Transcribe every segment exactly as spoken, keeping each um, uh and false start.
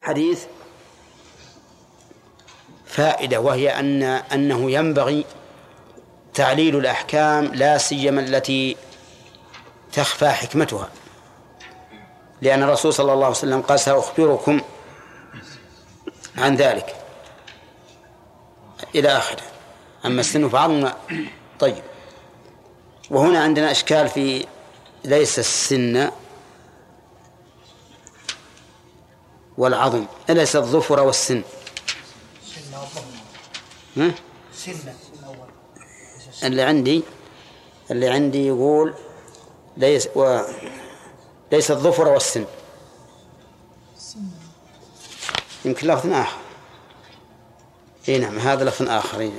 حديث فائدة، وهي أن أنه ينبغي تعليل الأحكام لا سيما التي تخفى حكمتها، لأن الرسول صلى الله عليه وسلم قال: سأخبركم عن ذلك إلى آخره. أما السن فعظم. طيب، وهنا عندنا إشكال في ليس السن والعظم، ليس الظفر والسن. ها؟ اللي عندي اللي عندي يقول ليس و... ليس الظفر والسن، يمكن لفظ آخر. اي نعم، هذا لفظ آخر. إيه.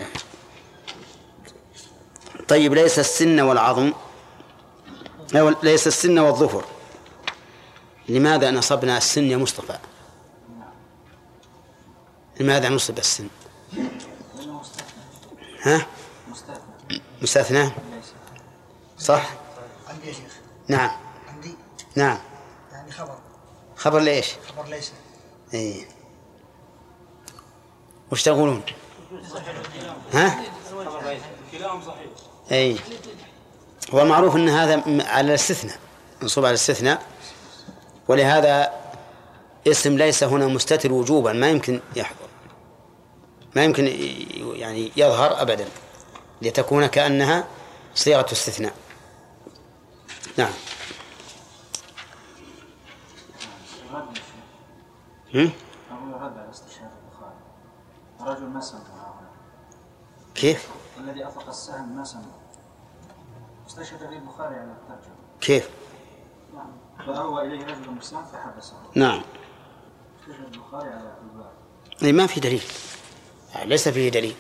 طيب، ليس السن والعظم، ليس السن والظفر. لماذا نصبنا السن يا مصطفى؟ لماذا نصب السن؟ ها؟ مستثنى. صح؟ عندي يا شيخ. نعم. عندي. نعم. يعني خبر. خبر ليش؟ خبر ليس. اي. وش تقولون؟ ها؟ كلام صحيح. اي. هو المعروف ان هذا على الاستثناء، منصوب على الاستثناء، ولهذا اسم ليس هنا مستتر وجوبا، ما يمكن يحضر، ما يمكن يعني يظهر أبدا، لتكون كأنها صيغة استثناء. نعم. هم؟ رجل ما سمع. كيف؟ الذي أطلق السهم ما سمع. استشهد به البخاري على الترجمة. كيف؟ نعم. فأوى إليه رجل مسلم فحبسه. نعم. استشهد البخاري على الباب. أي ما في دليل، ليس فيه دليل.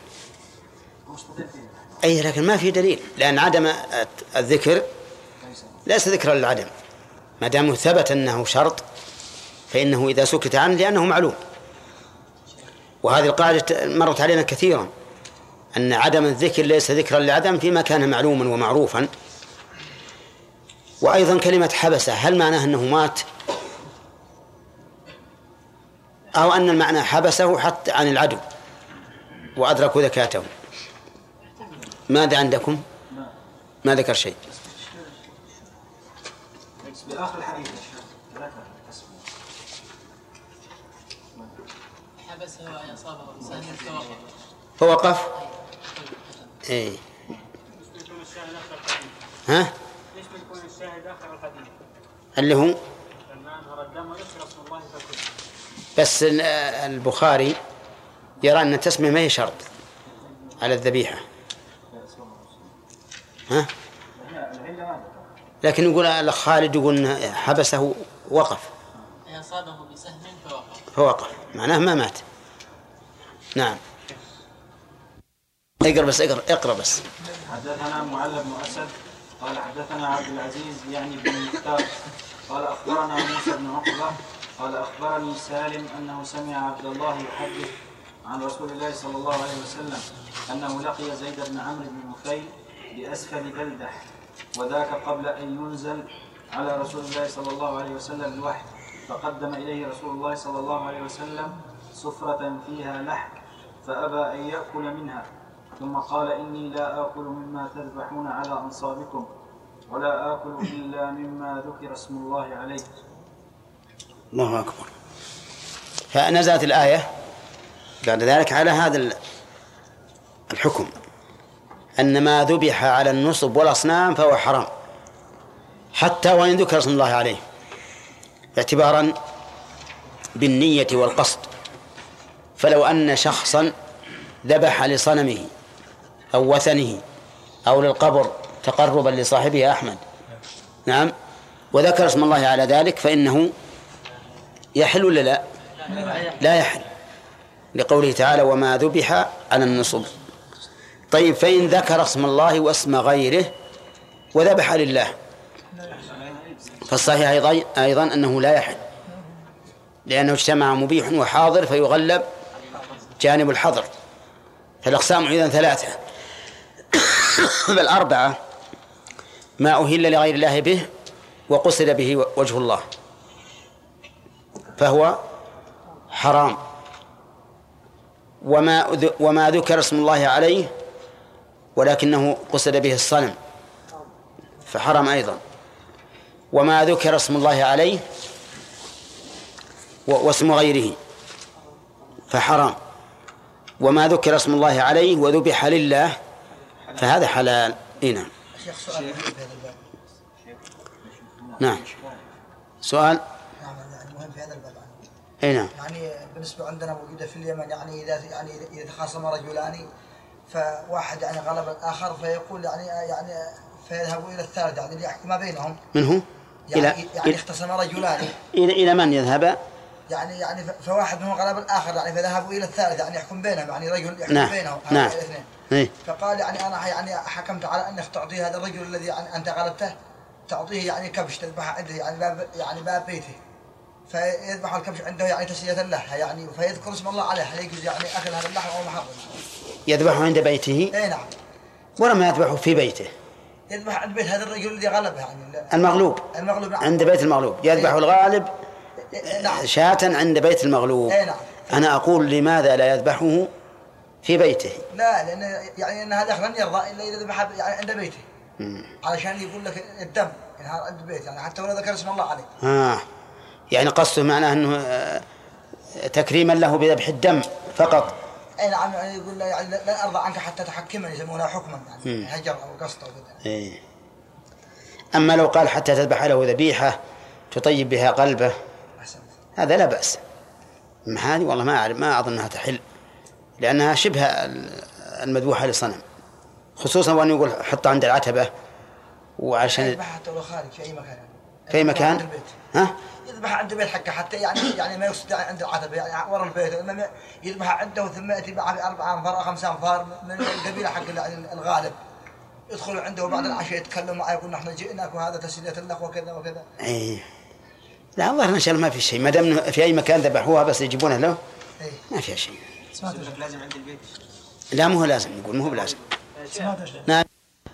أي لكن ما في دليل، لأن عدم الذكر ليس ذكرا للعدم، ما دام ثبت أنه شرط فإنه إذا سكت عنه لأنه معلوم. وهذه القاعدة مرت علينا كثيرا، أن عدم الذكر ليس ذكرا للعدم فيما كان معلوما ومعروفا. وأيضا كلمة حبسه، هل معناه أنه مات، أو أن المعنى حبسه حتى عن العدو وأدركوا ذكاته؟ ماذا عندكم؟ ما ذكر شيء. بآخر الحديث حبسه وأن أصابه بسهم فوقف. فوقف. إيه. ها؟ ليش بيكون الشاهد آخر الحديث؟ اللي هو لما أنهر الدم وذكر اسم الله فكل. بس البخاري يرى أن التسمية ما هي شرط على الذبيحة. ها؟ لكن يقول الأخ خالد يقول حبسه وقف. أصابه بسهم فوقف. فوقف معناه ما مات. نعم. اقرأ بس اقرأ اقرأ بس. حدثنا معل بن أسد قال حدثنا عبد العزيز يعني بن المختار قال أخبرنا موسى بن عقبة قال أخبرني سالم أنه سمع عبد الله يحدث عن رسول الله صلى الله عليه وسلم أنه لقي زيد بن عمرو بن نفيل بأسفل بلدح، وذاك قبل أن ينزل على رسول الله صلى الله عليه وسلم الوحي، فقدم إليه رسول الله صلى الله عليه وسلم سفرة فيها لحم فأبى أن يأكل منها، ثم قال: إني لا آكل مما تذبحون على أنصابكم، ولا آكل إلا مما ذكر اسم الله عليه. الله أكبر. فنزلت الآية بعد ذلك على هذا الحكم، أن ما ذبح على النصب والأصنام فهو حرام حتى وإن ذكر اسم الله عليه، اعتبارا بالنية والقصد. فلو أن شخصا ذبح لصنمه أو وثنه أو للقبر تقربا لصاحبه أحمد، نعم، وذكر اسم الله على ذلك، فإنه يحل ولا لا؟ لا يحل، لقوله تعالى: وما ذبح على النصب. طيب، فإن ذكر اسم الله واسم غيره وذبح لله فالصحيح أيضا, أيضا أنه لا يحل، لأنه اجتمع مبيح وحاضر فيغلب جانب الحظر. فالأقسام إذن ثلاثة بل أربعة: ما أهل لغير الله به وقصد به وجه الله فهو حرام. وما وما ذكر اسم الله عليه ولكنه قصد به الصنم فحرم أيضا. وما ذكر اسم الله عليه واسم غيره فحرام. وما ذكر اسم الله عليه وذبح لله فهذا حلال. نعم. شيخ سؤال في هذا الباب. نعم سؤال. نعم يعني مهم في هذا الباب. اي نعم. يعني بالنسبة عندنا موجودة في اليمن يعني إذا يعني إذا تخاصم رجلان فواحد يعني غلب الآخر فيقول يعني يعني فيذهبوا إلى الثالث يعني ليحكم ما بينهم. من هو؟ يعني إلى يعني اختصم رجلان. إلى إلى من يذهب؟ يعني يعني فواحد منهم غلب الآخر يعني فذهبوا إلى الثالث يعني يحكم بينهم يعني رجل يحكم نعم. بينهم نعم. الاثنين. إيه؟ فقال يعني أنا يعني حكمت على أنك تعطيه هذا الرجل الذي يعني أنت غلبته تعطيه يعني كبش تذبح عنده يعني باب يعني باب بيته فيذبح الكبش عنده يعني تسلية له يعني فيذكر اسم الله عليه هل يجوز يعني أكل هذا اللحم أو محرم؟ يذبحه عند بيته؟ إيه نعم. ولما يذبحه في بيته؟ يذبح عند بيت هذا الرجل الذي غلبه يعني المغلوب. المغلوب نعم. عند بيت المغلوب يذبح إيه. الغالب إيه نعم. شاة عند بيت المغلوب. إيه نعم. أنا أقول لماذا لا يذبحه في بيته؟ لا لأن يعني أن هذا لن يرضى إلا إذا ذبح يعني عند بيته. مم. علشان يقول لك الدم يعني عند البيت يعني حتى ولو ذكر اسم الله عليه. آه. يعني قصده معناه أنه تكريما له بذبح الدم فقط. أي نعم يعني يقول له يعني لا أرضى عنك حتى تحكمني يسمونها حكما يعني هجر أو قسط أو كذا. إيه. أما لو قال حتى تذبح له ذبيحة تطيب بها قلبه أحسنت. هذا لا بأس. هذه والله ما أعرف ما أظنها تحل لأنها شبه المذبوحة لصنم خصوصا وأن يقول حطها عند العتبة وعشان يذبح حتى لو خارج في أي مكان يعني. في مكان عند البيت. ها يذبح عند البيت حقه حتى يعني يعني ما يقصد عند العتبة يعني ورا البيت إنما يذبح عنده ثم يأتي معه بأربع أنفار أو خمسة أنفار من القبيلة حق الغالب يدخلوا عنده بعد العشاء يتكلموا معه يقول نحن جئناك وهذا تسلية لك وكذا وكذا. إيه. لا الله إن شاء الله ما في شيء ما دام في أي مكان ذبحوها بس يجيبونها له إيه. ما فيها شيء. لازم عند البيت. لا مو لازم نقول مو بلازم. نعم.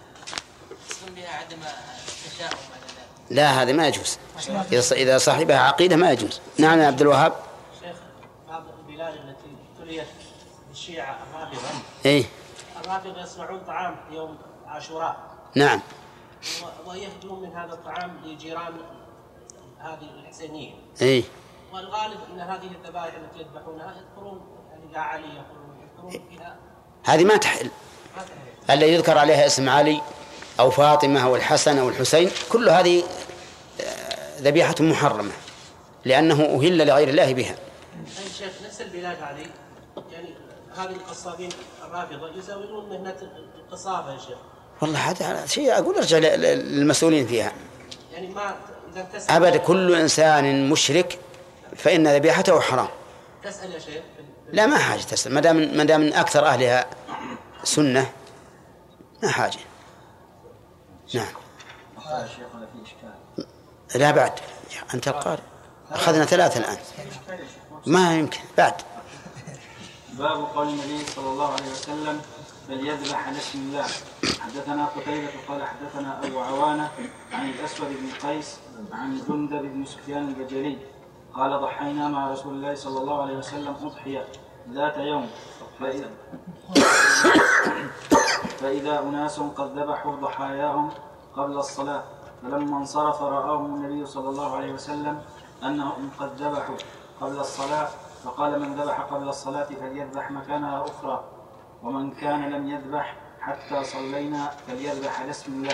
بها عدم التشاؤم. لا هذا ما يجوز إذا صاحبها عقيدة ما يجوز. نعم يا عبد الوهاب. شيخ بعض البلاد التي ابتليت بالشيعة الرافضة إيه. الرافضة يصنعون طعام يوم عاشوراء. نعم. ويهدون من هذا الطعام لجيران هذه الحسينية. إيه. والغالب أن هذه الذبائح التي يذبحونها يذكرون يعني يا علي يقولون يذكرون فيها. هذه ما تحل. الذي يذكر عليها اسم علي أو فاطمة أو الحسن أو الحسين كل هذه ذبيحة محرمة لأنه أهل لغير الله بها. أي شيخ نفس البلاد هذه يعني هذه القصابين الرافضة يزاولون مهنة القصابة يا شيخ. والله هذا شيء أقول ارجع للمسؤولين فيها. يعني ما إذا تسأل أبدا كل إنسان مشرك فإن ذبيحته حرام. تسأل يا شيخ. لا ما حاجة تسأل ما دام ما دام من أكثر أهلها سنة ما حاجة. نعم. لا بعد أنت القارئ أخذنا ثلاثة الآن ما يمكن بعد. باب قول النبي صلى الله عليه وسلم فليذبح على اسم الله. حدثنا قتيبة قال حدثنا أبو عوانة عن الأسود بن قيس عن جندب بن سفيان البجلي قال ضحينا مع رسول الله صلى الله عليه وسلم أضحية ذات يوم فإذا, فإذا أناس قد ذبحوا ضحاياهم قبل الصلاة فلما انصرف رآهم النبي صلى الله عليه وسلم أنهم قد ذبحوا قبل الصلاة فقال من ذبح قبل الصلاة فليذبح مكانها أخرى ومن كان لم يذبح حتى صلينا فليذبح على اسم الله.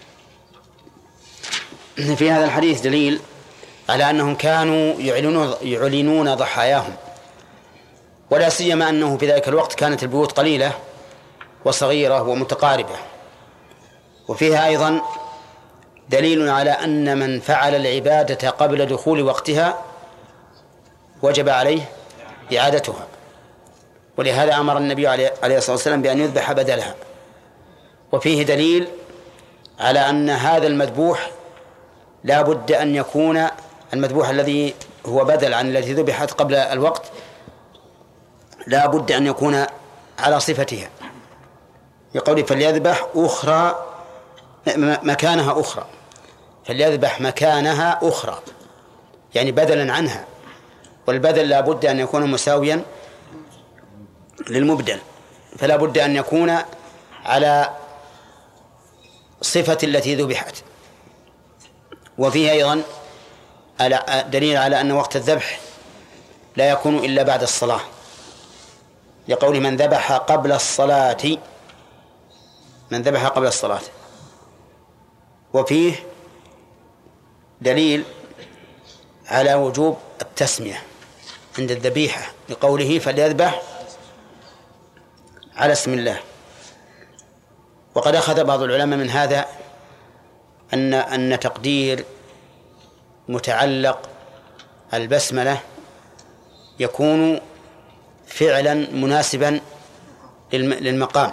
في هذا الحديث دليل على أنهم كانوا يعلنون, يعلنون ضحاياهم ولا سيما أنه في ذلك الوقت كانت البيوت قليلة وصغيرة ومتقاربة. وفيها أيضا دليل على أن من فعل العبادة قبل دخول وقتها وجب عليه إعادتها ولهذا أمر النبي عليه الصلاة والسلام بأن يذبح بدلها. وفيه دليل على أن هذا المذبوح لا بد أن يكون المذبوح الذي هو بدل عن التي ذبحت قبل الوقت لا بد أن يكون على صفتها يقول فليذبح أخرى مكانها أخرى فليذبح مكانها أخرى يعني بدلا عنها والبذل لا بد أن يكون مساويا للمبدل، فلا بد أن يكون على صفة التي ذبحت. وفيه أيضا دليل على أن وقت الذبح لا يكون إلا بعد الصلاة، لقول من ذبح قبل الصلاة من ذبح قبل الصلاة. وفيه دليل على وجوب التسمية عند الذبيحة لقوله فليذبح على اسم الله. وقد أخذ بعض العلماء من هذا أن أن تقدير متعلق البسملة يكون فعلا مناسبا للمقام،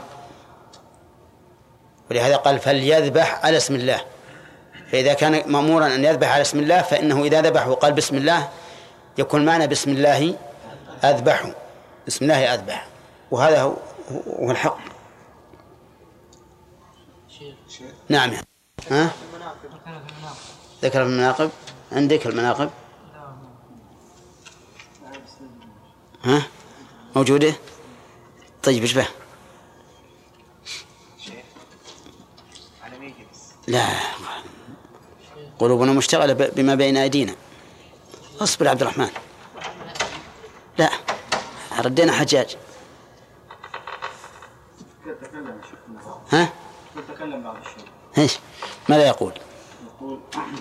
ولهذا قال فليذبح على اسم الله. فإذا كان مأمورا أن يذبح على اسم الله فإنه إذا ذبح وقال بسم الله يكون معنى بسم الله أذبح، بسم الله أذبح، وهذا هو, هو الحق. نعم. ها؟ ذكر في المناقب. عندك المناقب؟ ها؟ موجودة؟ طيب ايش به؟ لا، قلوبنا مشتغلة بما بين أيدينا. اصبر عبد الرحمن. لا، ردينا حجاج. ها؟ تتكلم بعض الشيء. ايش؟ ماذا يقول؟ يقول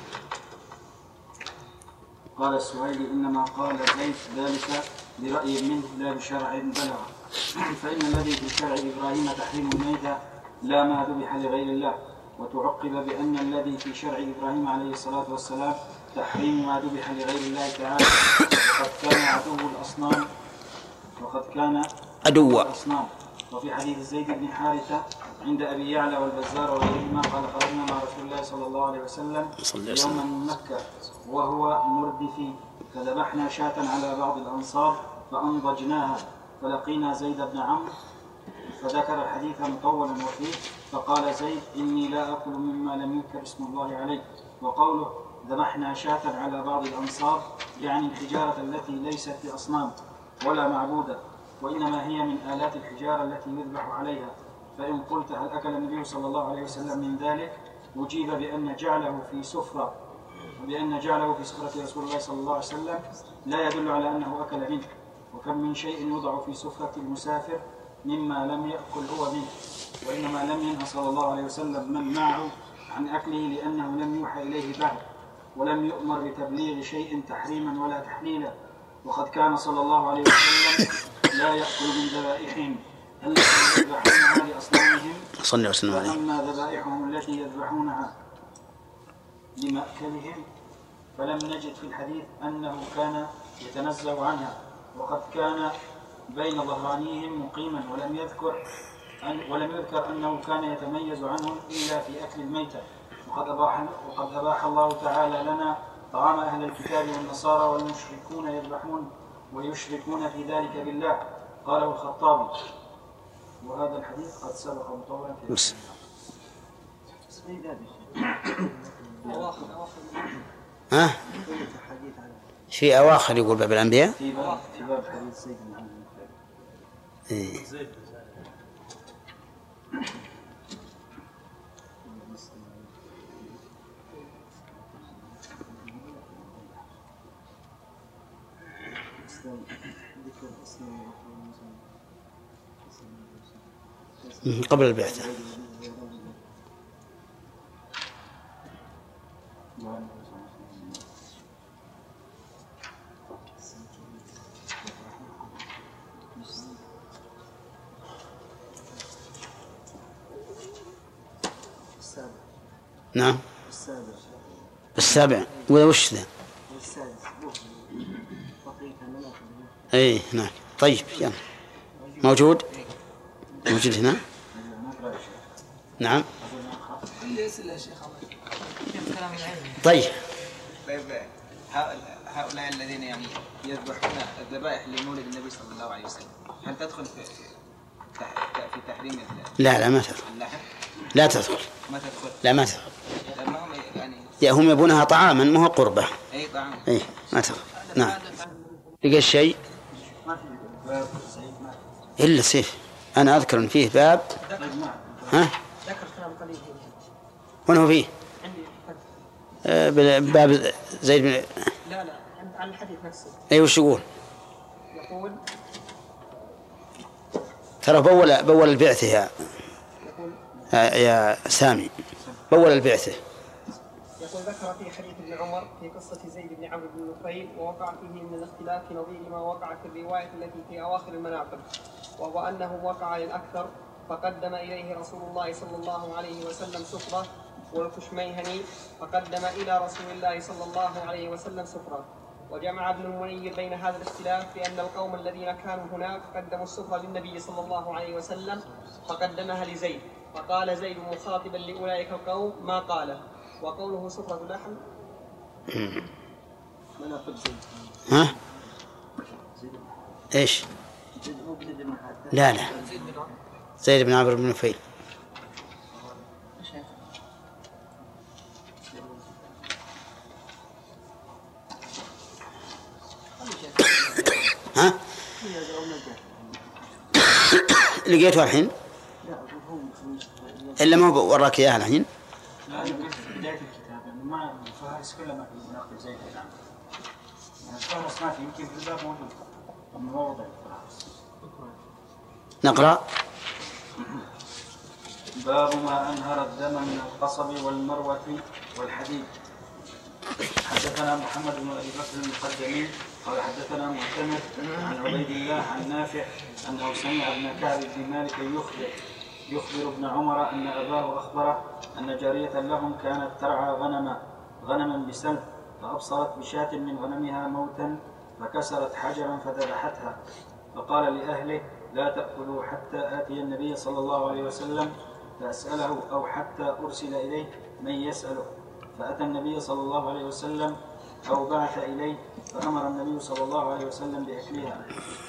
قال السهيلي إنما قال زيد ذلك برأي منه لا بشرع بلغ، فإن الذي في شرع إبراهيم تحريم الميتة لا ما ذبح لغير الله. وتعقب بأن الذي في شرع إبراهيم عليه الصلاة والسلام تحريم ما ذبح لغير الله تعالى، وقد كان عدو الأصنام وقد كان عدو الأصنام. وفي حديث زيد بن حارثة عند أبي يعلى والبزار وغيرهما قال خرجنا مع رسول الله صلى الله عليه وسلم يوما من مكة وهو مردف، فذبحنا شاة على بعض الأنصار فأنضجناها، فلقينا زيد بن عمرو فذكر الحديث مطولا وفيه، فقال زيد إني لا أكل مما لم يذكر اسم الله عليه. وقوله ذبحنا شاة على بعض الأنصار يعني الحجارة التي ليست بأصنام ولا معبودة، وإنما هي من آلات الحجارة التي يذبح عليها. فإن قلت هل أكل النبي صلى الله عليه وسلم من ذلك؟ أجيب بأن جعله في سفرة بأن جعله في سفرة رسول الله صلى الله عليه وسلم لا يدل على أنه أكل منه. وكم من شيء يوضع في سفرة المسافر مما لم يأكل هو منه، وإنما لم ينهى صلى الله عليه وسلم من معه عن أكله لأنه لم يوحى إليه بعد، ولم يؤمر بتبليغ شيء تحريما ولا تحليلا. وقد كان صلى الله عليه وسلم لا يأكل من ذبائحهم التي يذبحونها لأصنامهم، وأما ذبائحهم التي يذبحونها لمأكلهم فلم نجد في الحديث أنه كان يتنزه عنها. وقد كان بين ظهرانيهم مقيما، ولم يذكر أن ولم يذكر أنه كان يتميز عنهم إلا في أكل الميتة. وقد أباح, وقد أباح الله تعالى لنا طعام أهل الكتاب والنصارى والمشركون يذبحون ويشركون في ذلك بالله. قاله الخطابي، وهذا الحديث قد سبق مطولا في ها؟ في أواخر يقول باب الأنبياء في باب في باب حديث زيد بن عمرو. إيه. قبل البعثة. نعم السابع. وش ذا؟ اي نعم. طيب يلا موجود موجود هنا. نعم طيب. هؤلاء الذين يعني يذبحون الذبائح لمولد النبي صلى الله عليه وسلم هل تدخل في في تحريم؟ لا لا ما تدخل. لا تدخل. ما تدخل. لا ما تدخل. يعني هم يبونها طعاما ما هو قربة. اي طعام. اي ما تدخل. نعم. لقى الشيء إلا سيف. أنا أذكر أن فيه باب. ها؟ ذكر كلام قليل. وين هو فيه؟ عندي آه باب زيد بن. لا لا عن الحديث نفسه. أي وش يقول؟ يقول ترى بول بول البعثة يا يا سامي، بول البعثة. يقول ذكر في حديث ابن عمر في قصة زيد بن عمرو بن نفيل ووقع فيه من الاختلاف نظير ما وقع في الرواية التي في أواخر المناقب، وهو أنه وقع للأكثر فقدم إليه رسول الله صلى الله عليه وسلم سفرة، والكشميهني فقدم إلى رسول الله صلى الله عليه وسلم سفرة. وجمع ابن المنير بين هذا الاختلاف بأن القوم الذين كانوا هناك قدموا السفرة للنبي صلى الله عليه وسلم فقدمها لزيد، فقال زيد مخاطبا لأولئك القوم ما قاله. وقوله سفرة لحم ها؟ ايش؟ لا لا زيد بن عمرو بن نفيل. ها؟ لقيته الحين؟ إلا ما وراك إياها الحين؟ لا أنا قلت في بداية الكتاب إنه ما الفهرس كله ما في مناقب زيد بن عمرو. يعني الفهرس ما في، يمكن في الباب موجود من موضع الفهرس. نقرأ. باب ما أنهر الدم من القصب والمروة والحديد. حدثنا محمد بن أبي بكر المقدمي قال حدثنا معتمر عن عبيد الله عن نافع أنه سمع ابن كعب بن مالك يخبر يخبر ابن عمر أن أباه أخبره أن جارية لهم كانت ترعى غنما غنما بسلب، فأبصرت بشاة من غنمها موتا فكسرت حجرا فذبحتها، فقال لأهله لا تأكلوا حتى آتي النبي صلى الله عليه وسلم فأسأله أو حتى أرسل إليه من يسأله، فأتى النبي صلى الله عليه وسلم أو بعث إليه فأمر النبي صلى الله عليه وسلم بأكلها.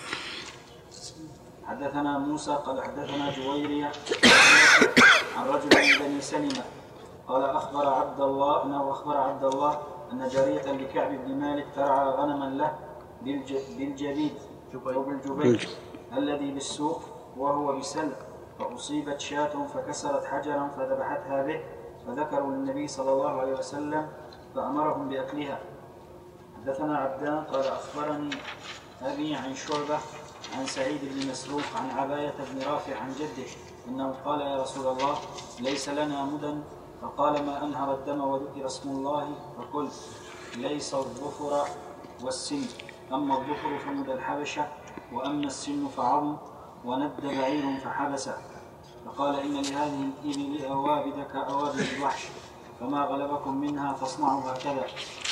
حدثنا موسى قال حدثنا جويرية عن رجل من بني سلمة قال أخبر عبد الله أنه أخبر عبد الله أن جارية لكعب بن مالك ترعى غنما له بالجبيد أو بالجبيد الذي بالسوق وهو بسلب، فأصيبت شاة فكسرت حجرا فذبحتها به، فذكروا للنبي صلى الله عليه وسلم فأمرهم بأكلها. حدثنا عبدان قال أخبرني أبي عن شعبة عن سعيد بن مسروق عن عباية بن رافع عن جده إنه قال يا رسول الله ليس لنا مدن، فقال ما أنهر الدم وذكر اسم الله فقلت ليس الظفر والسن، أما الظفر فمد الحبشة وأما السن فعظم وند بعير فحبسه، فقال إن لهذه الإبل أوابد كأوابد الوحش، فما غلبكم منها فاصنعوا هكذا.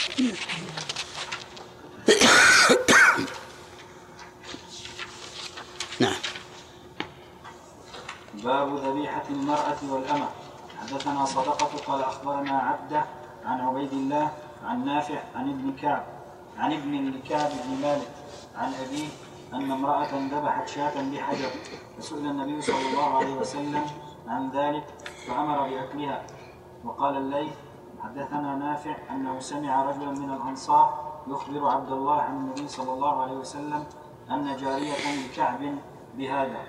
نعم. باب ذبيحة المرأة والأمة. حدثنا صدقة قال أخبرنا عبده عن عبيد الله عن نافع عن ابن كعب عن ابن لكعب بن مالك عن أبيه أن امرأة ذبحت شاة بحجر، فسئل النبي صلى الله عليه وسلم عن ذلك فأمر بأكلها. وقال الليث حدثنا نافع أنه سمع رجلا من الأنصار يخبر عبد الله عن النبي صلى الله عليه وسلم أن جارية لكعب بهذا.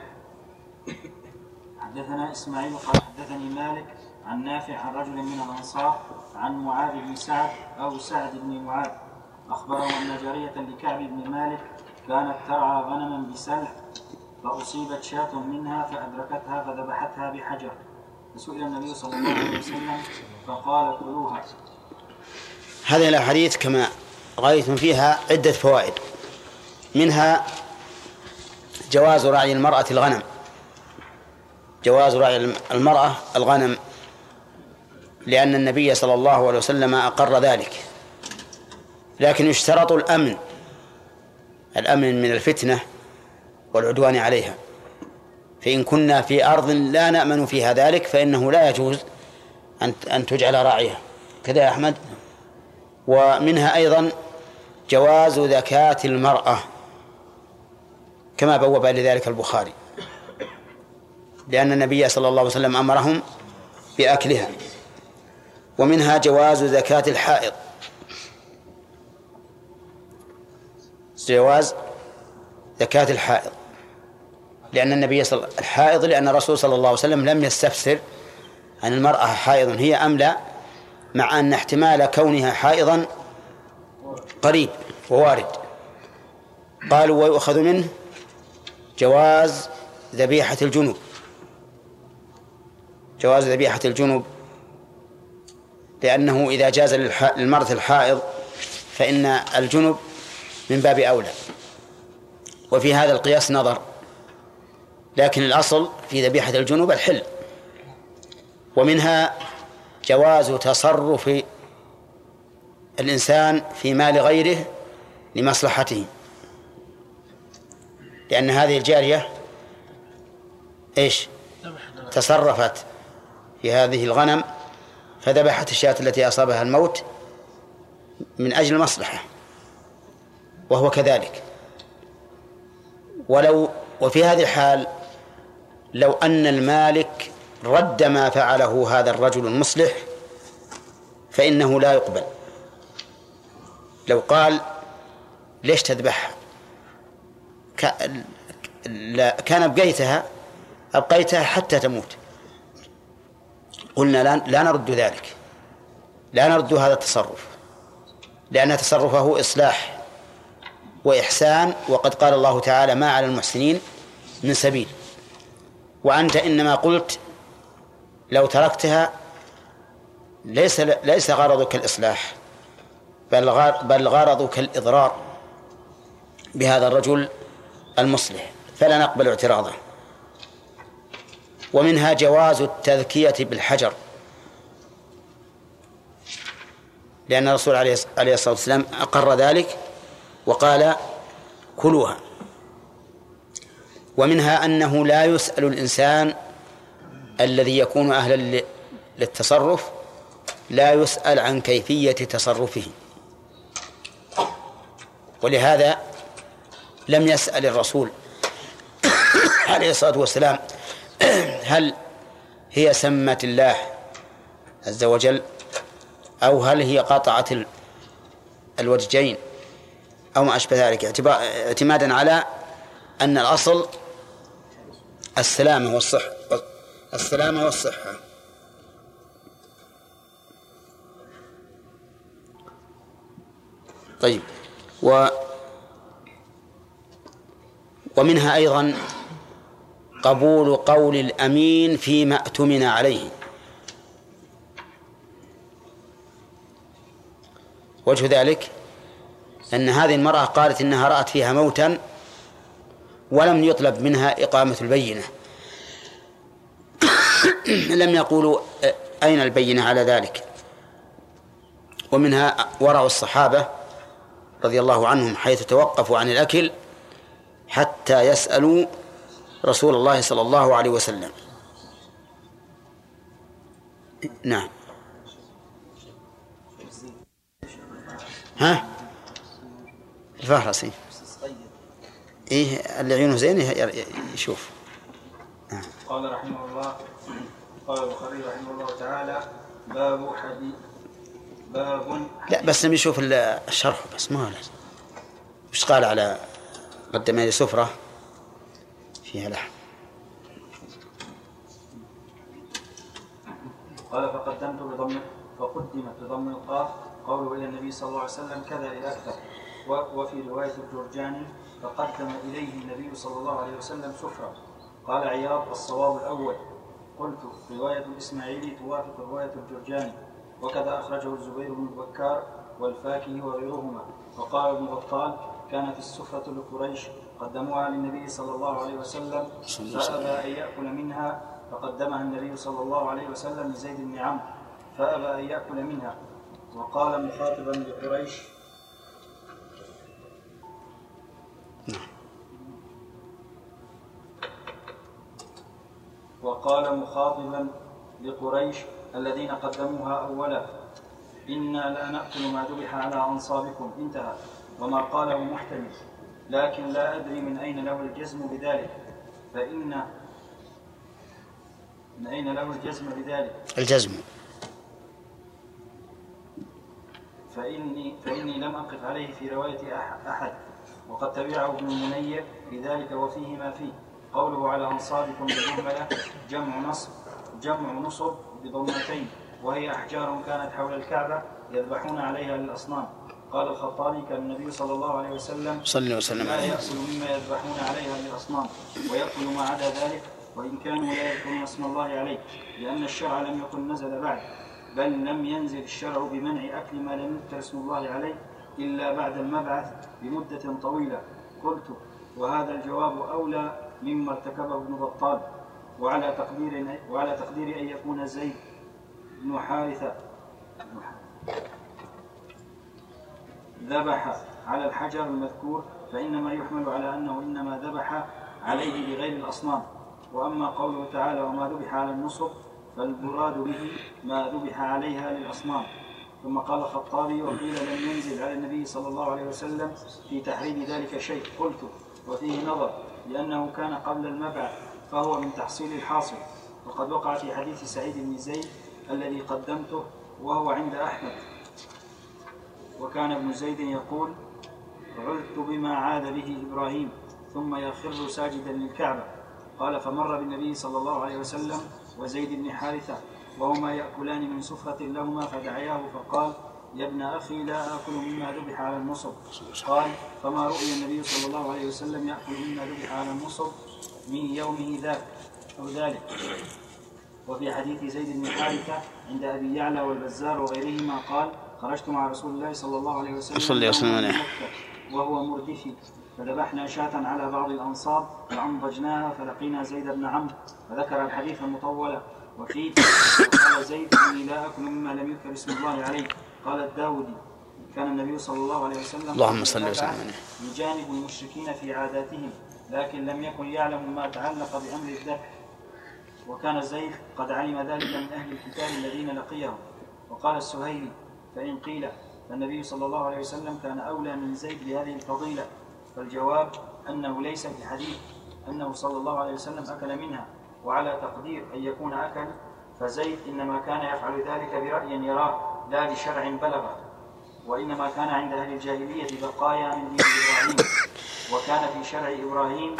حدثنا إسماعيل قال حدثني مالك عن نافع عن رجل من الأنصار عن معاذ بن سعد أو سعد بن معاذ أخبره أن جارية لكعب بن مالك كانت ترعى غنما بسلح، فأصيبت شاة منها فأدركتها فذبحتها بحجر، فسئل النبي صلى الله عليه وسلم فقال كلوها. هذه الأحاديث كما رأيتم فيها عدة فوائد، منها جواز رعي المرأة الغنم، جواز رعي المرأة الغنم لأن النبي صلى الله عليه وسلم أقر ذلك، لكن يشترط الأمن الأمن من الفتنة والعدوان عليها، فإن كنا في أرض لا نأمن فيها ذلك فإنه لا يجوز أن تجعل راعية كذا يا أحمد. ومنها أيضا جواز زكاة المرأة كما بوب لذلك البخاري، لأن النبي صلى الله عليه وسلم أمرهم بأكلها. ومنها جواز زكاة الحائض، جواز زكاة الحائض، لأن النبي صلى الحائض لأن الرسول صلى الله عليه وسلم لم يستفسر عن المرأة حائض هي أم لا، مع أن احتمال كونها حائضا قريب ووارد. قالوا ويؤخذ منه جواز ذبيحة الجنوب، جواز ذبيحة الجنوب، لأنه إذا جاز للمرأة الحائض فإن الجنوب من باب أولى. وفي هذا القياس نظر، لكن الأصل في ذبيحة الجنوب الحل. ومنها جواز تصرف الإنسان في مال غيره لمصلحته، لأن هذه الجارية إيش تصرفت في هذه الغنم فذبحت الشاة التي أصابها الموت من أجل المصلحة، وهو كذلك. ولو وفي هذه الحال لو أن المالك رد ما فعله هذا الرجل المصلح فإنه لا يقبل. لو قال ليش تذبحها، كان أبقيتها أبقيتها حتى تموت، قلنا لا نرد ذلك، لا نرد هذا التصرف، لأن تصرفه إصلاح وإحسان، وقد قال الله تعالى ما على المحسنين من سبيل. وأنت إنما قلت لو تركتها ليس ليس غرضك الإصلاح، بل بل غرضك الإضرار بهذا الرجل المصلح، فلا نقبل اعتراضه. ومنها جواز التذكية بالحجر، لأن الرسول عليه الصلاة والسلام أقر ذلك وقال كلوها. ومنها أنه لا يسأل الإنسان الذي يكون أهلا للتصرف، لا يسأل عن كيفية تصرفه، ولهذا لم يسأل الرسول عليه الصلاة والسلام هل هي سمت الله عز وجل أو هل هي قاطعة الوجهين أو ما أشبه ذلك، اعتمادا على أن الأصل السلامة والصحة السلامة والصحة. طيب، و ومنها أيضا قبول قول الأمين فيما اؤتمن عليه. وجه ذلك أن هذه المرأة قالت إنها رأت فيها موتا ولم يطلب منها إقامة البينة، لم يقولوا أين البينة على ذلك. ومنها ورع الصحابة رضي الله عنهم حيث توقفوا عن الأكل حتى يسألوا رسول الله صلى الله عليه وسلم. نعم. ها الفهرسي إيه اللي عيونه زين يشوف. نعم. قال رحمه الله، قال البخاري رحمه الله تعالى باب حديث باب لا بس نبي نشوف الشرح بس، ما لازم. وش قال على قدم لي سفرة فيها لحم؟ قال فقدمت بضم فقدمت بضم القاف قوله إلى النبي صلى الله عليه وسلم كذا إلى أكثر. وفي رواية الجرجاني فقدم إليه النبي صلى الله عليه وسلم سفرة. قال عياض الصواب الأول. قلت رواية الإسماعيلي توافق رواية الجرجاني، وكذا أخرجه الزبير بن بكار والفاكهي وغيرهما. وقال ابن بطال كانت السفرة لقريش قدموها للنبي صلى الله عليه وسلم فأبى أن يأكل منها، فقدمها النبي صلى الله عليه وسلم لزيد بن عمرو فأبى أن يأكل منها. وقال مخاطبا لقريش وقال مخاطبا لقريش الذين قدموها أولا إنا لا نأكل ما ذبح على أنصابكم، انتهى. وما قاله محتمل، لكن لا أدري من أين له الجزم بذلك، فإن من أين له الجزم بذلك الجزم فإني, فإني لم أقف عليه في رواية أحد، وقد تبعه ابن المنير في ذلك وفيه ما فيه. قوله على أنصابكم بالمهملة جمع نصب جمع نصب بضمتين، وهي أحجار كانت حول الكعبة يذبحون عليها للأصنام. قال الخطابي: كان النبي صلى الله عليه وسلم صلى وسلم لا يأكل مما يذبحون عليها للأصنام، ويأكل ما عدا ذلك، وإن كانوا لا يذكرون اسم الله عليه، لأن الشرع لم يكن نزل بعد، بل لم ينزل الشرع بمنع أكل ما لم يذكر اسم الله عليه إلا بعد المبعث بمدة طويلة. قلت: وهذا الجواب أولى مما ارتكبه ابن بطال، وعلى تقدير وعلى تقدير أن يكون زيد بن حارثة ذبح على الحجر المذكور، فإنما يحمل على أنه إنما ذبح عليه لغير الأصنام. وأما قوله تعالى: وما ذبح على النصب، فالمراد به ما ذبح عليها للأصنام. ثم قال الخطابي: وقيل لم ينزل على النبي صلى الله عليه وسلم في تحريم ذلك شيء. قلت: وفيه نظر، لأنه كان قبل المبعث، فهو من تحصيل الحاصل. وقد وقع في حديث سعيد بن زيد الذي قدمته وهو عند أحمد، وكان ابن زيد يقول: عذت بما عاد به إبراهيم ثم يخر ساجدا للكعبة. قال: فمر بالنبي صلى الله عليه وسلم وزيد بن حارثة وهما يأكلان من سفرة لهما، فدعياه فقال: يا ابن أخي، لا آكل مما ذبح على النصب. قال: فما رؤي النبي صلى الله عليه وسلم يأكل مما ذبح على النصب من يومه ذاك أو ذلك. وفي حديث زيد بن حارثة عند أبي يعلى والبزار وغيرهما قال: خرجت مع رسول الله صلى الله عليه وسلم وهو مردفي، فذبحنا شاة على بعض الأنصاب فأنضجناها، فلقينا زيد بن عمرو فذكر الحديث المطولة. وفيه: وقال زيد: إني لا أكل مما لم يذكر اسم الله عليه. قال الداودي: كان النبي صلى الله عليه وسلم اللهم صل وسلم يجانب المشركين في عاداتهم، لكن لم يكن يعلم ما تعلق بأمر الذبح، وكان زيد قد علم ذلك من أهل الكتاب الذين لقيهم. وقال السهيلي: فإن قيل فالنبي صلى الله عليه وسلم كان أولى من زيد بهذه الفضيلة، فالجواب أنه ليس في حديث أنه صلى الله عليه وسلم أكل منها، وعلى تقدير أن يكون أكل، فزيد إنما كان يفعل ذلك برأي يراه لا لشرع بلغه، وإنما كان عند أهل الجاهلية بقايا من دين إبراهيم. وكان في شرع إبراهيم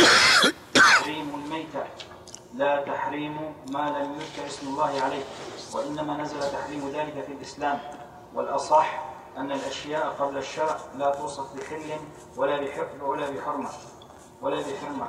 تحريم الميتة لا تحريم ما لم يذكر اسم الله عليه، وإنما نزل تحريم ذلك في الإسلام. والأصح أن الأشياء قبل الشرع لا توصف بحل ولا بحرمة ولا بحرمة ولا بحرمة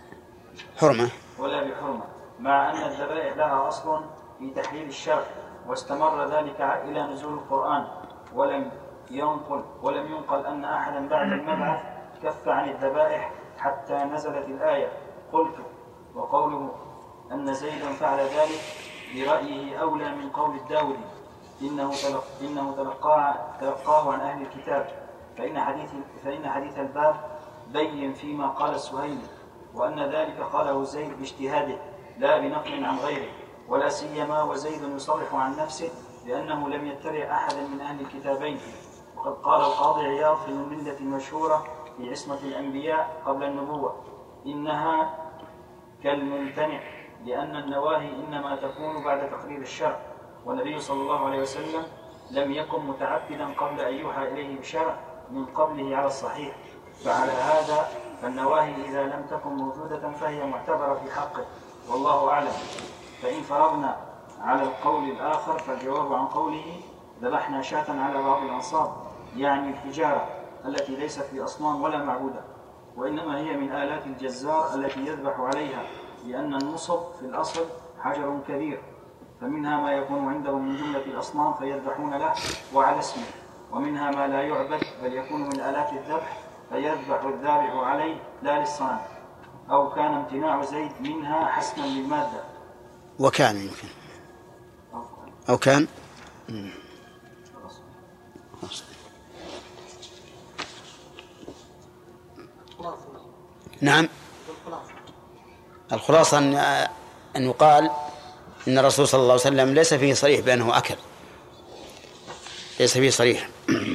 حرمة ولا بحرمة مع أن الذبائح لها أصل في تحليل الشرع، واستمر ذلك إلى نزول القرآن، ولم ينقل ولم ينقل أن أحدا بعد المبعث كف عن الذبائح حتى نزلت الآية. قلت: وقوله أن زيدا فعل ذلك برأيه أولى من قول الداودي، إنه تلق إنه تلقاه تلقاه عن أهل الكتاب، فإن حديث فإن حديث الباب بين فيما قال السهيلي، وأن ذلك قاله زيد باجتهاده لا بنقل عن غيره، ولا سيما وزيد يصرح عن نفسه بأنه لم يتبع أحدا من أهل الكتابين. وقد قال القاضي عياض في الملة المشهورة في عصمة الأنبياء قبل النبوة: إنها كالممتنع، لأن النواهي إنما تكون بعد تقرير الشرع، والنبي صلى الله عليه وسلم لم يكن متعبدا قبل أن يوحى إليه بشرع من قبله على الصحيح، فعلى هذا فالنواهي إذا لم تكن موجودة فهي معتبرة في حقه، والله أعلم. فإن فرضنا على القول الآخر فالجواب عن قوله: ذبحنا شاة على بعض الأنصاب، يعني الحجارة التي ليست بأصنام ولا معبودة، وإنما هي من آلات الجزار التي يذبح عليها، لأن النصب في الأصل حجر كبير، فمنها ما يكون عندهم من جملة الأصنام فيذبحون له وعلى اسمه، ومنها ما لا يعبد بل يكون من آلات الذبح فيذبح الذابح عليه لا للصنم، أو كان امتناع زيد منها حسما للمادة. وكان يمكن أو كان نعم. الخلاصة أن أن يقال إن الرسول صلى الله عليه وسلم ليس فيه صريح بأنه أكل، ليس فيه صريح،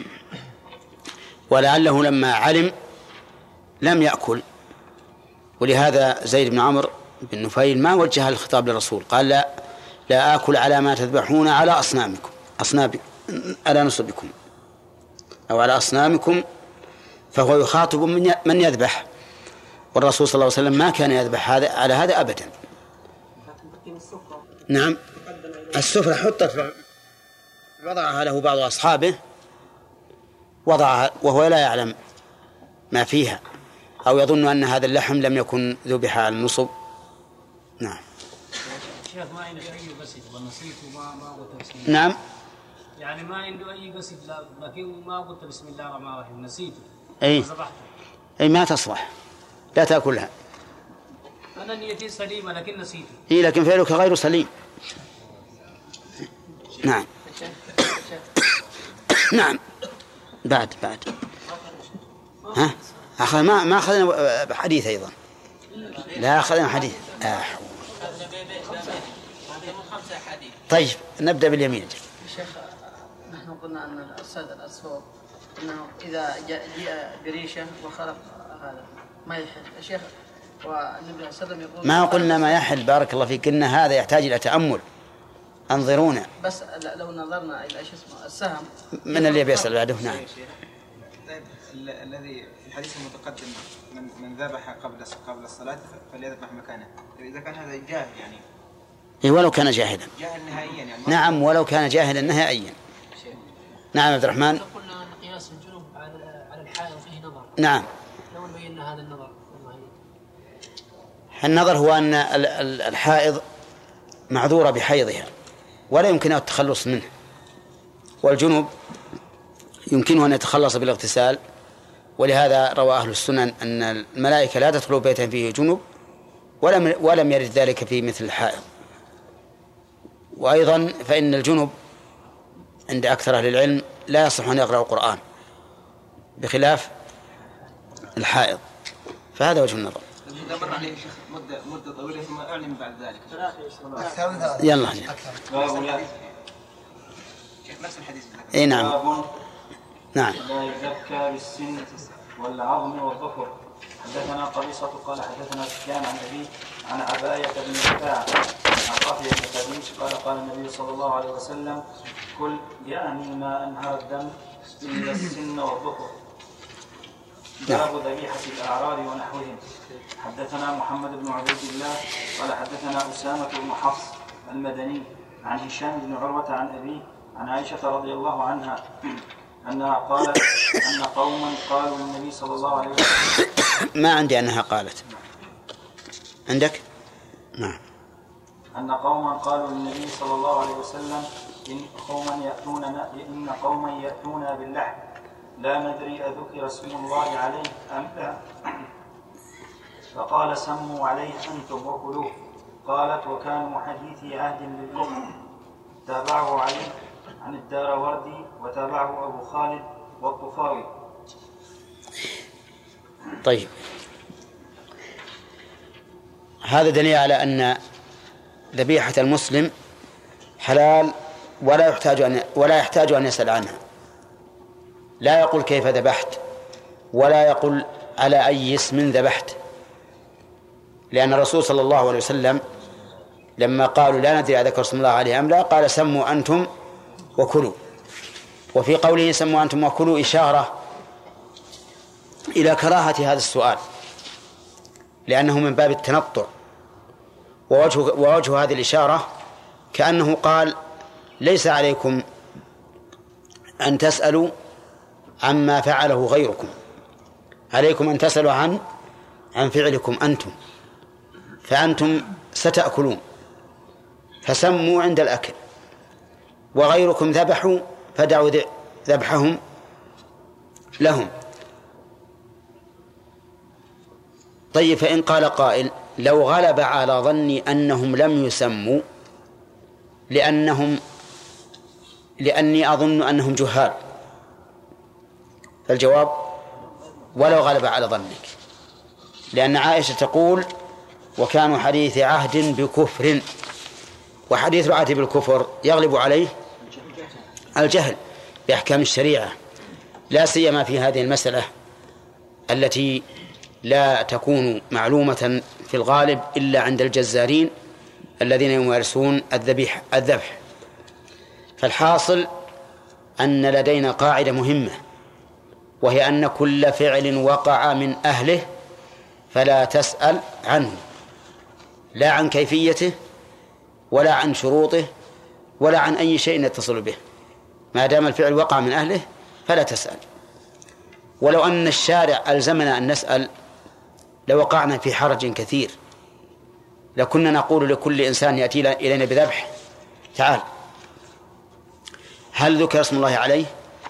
ولعله لما علم لم يأكل، ولهذا زيد بن عمرو بن نفيل ما وجه الخطاب للرسول، قال: لا لا آكل على ما تذبحون على أصنامكم أصنام على نصبكم أو على أصنامكم فهو يخاطب من يذبح، والرسول صلى الله عليه وسلم ما كان يذبح هذا على هذا أبدا. نعم، السفرة حطت وضعها له بعض أصحابه، وضعها وهو لا يعلم ما فيها، أو يظن أن هذا اللحم لم يكن ذبح على النصب. نعم. شيخ ما عنده أي قصد ونسيت وما ما قلت بسم الله. نعم. يعني ما عنده أي قصد لكن ما قلت بسم الله الرحمن الرحيم نسيته. أي. أي ما تصلح، لا تأكلها. أنا نيتي سليمة لكن نسيته. إيه لكن فعلك غير سليم. نعم. نعم. بعد بعد. ها؟ أخذ ما ما أخذنا حديث أيضا. لا أخذنا حديث. آه. طيب نبدأ باليمين. شيخ نحن قلنا أن الأسد الأسود أنه إذا جاء بريشة وخلق هذا ما يحل. الشيخ والنبي صلى الله عليه وسلم يقول ما قلنا ما يحل، بارك الله فيك، إن هذا يحتاج إلى تأمل. انظرونا. بس لو نظرنا إلى شو اسمه السهم من اللي بيسأل بعده؟ نعم. طيب الذي في الحديث المتقدم من من ذبح قبل قبل الصلاة فليذبح مكانه، إذا كان هذا جاهل يعني. إيه ولو كان جاهلا. جاهل نهائيا يعني. نعم ولو كان جاهلا نهائيا. نعم عبد الرحمن. قلنا أن قياس الجنوب على على الحائض فيه نظر. نعم. لو بينا هذا النظر. النظر هو أن الحائض معذورة بحيضها ولا يمكنها التخلص منه، والجنوب يمكنه أن يتخلص بالاغتسال، ولهذا روى أهل السنن أن الملائكة لا تدخل بيتا فيه جنوب، ولم ولم يرد ذلك في مثل الحائض. وأيضا فإن الجنوب عند أكثر أهل العلم لا يصح أن يقرأ القرآن بخلاف الحائض، فهذا وجه النظر. إذا مر عليه مدة مدة طويلة ثم أعلم بعد ذلك. يلا. نفس الحديث. إيه نعم. نعم. لا يزكى بالسن والعظم والظفر. حدثنا قبيصة قال حدثنا سفيان عن أبي عن عباية بن رفاعة عن رافع بن خديج قال قال النبي صلى الله عليه وسلم كل يعني ما أنهر الدم إلا السن والظفر. باب ذبيحة الأعراب ونحوهم. حدثنا محمد بن عبيد الله قال حدثنا أسامة بن حفص المدني عن هشام بن عروة عن أبيه عن عائشة رضي الله عنها أنها قالت أن قوما قالوا للنبي صلى الله عليه وسلم. ما عندي أنها قالت. عندك؟ نعم. أن قوما قالوا للنبي صلى الله عليه وسلم إن قوما يأتوننا إن قوما يأتونا باللحم لا ندري أذكر اسم الله عليه أم لا، فقال سموا عليه أنتم وكلوه. قالت وكانوا حديثي عهد بالكفر. تابعه عليه عن الداروردي وتابعه أبو خالد والطفاوي. طيب هذا دليل على أن ذبيحة المسلم حلال ولا يحتاج أن ولا يحتاج أن يسأل عنها. لا يقول كيف ذبحت ولا يقول على أي اسم ذبحت، لأن الرسول صلى الله عليه وسلم لما قالوا لا ندري أذكر اسم الله عليه أم لا قال سموا أنتم وكلوا. وفي قوله سموا أنتم وكلوا إشارة إلى كراهة هذا السؤال، لأنه من باب التنطع، ووجه, ووجه هذه الإشارة كأنه قال ليس عليكم أن تسألوا عما فعله غيركم، عليكم أن تسألوا عن عن فعلكم أنتم، فأنتم ستأكلون فسموا عند الأكل، وغيركم ذبحوا فدعوا ذبحهم لهم. طيب فإن قال قائل لو غلب على ظني أنهم لم يسموا لأنهم لأني أظن أنهم جهال، فالجواب ولو غلب على ظنك، لأن عائشة تقول وكانوا حديث عهد بكفر، وحديث العهد بالكفر يغلب عليه الجهل بأحكام الشريعة، لا سيما في هذه المسألة التي لا تكون معلومة في الغالب إلا عند الجزارين الذين يمارسون الذبيح الذبح. فالحاصل أن لدينا قاعدة مهمة، وهي أن كل فعل وقع من أهله فلا تسأل عنه، لا عن كيفيته ولا عن شروطه ولا عن أي شيء يتصل به، ما دام الفعل وقع من أهله فلا تسأل. ولو أن الشارع ألزمنا أن نسأل لوقعنا في حرج كثير، لكنا نقول لكل إنسان يأتي إلينا بذبح تعال هل ذكر اسم الله عليه؟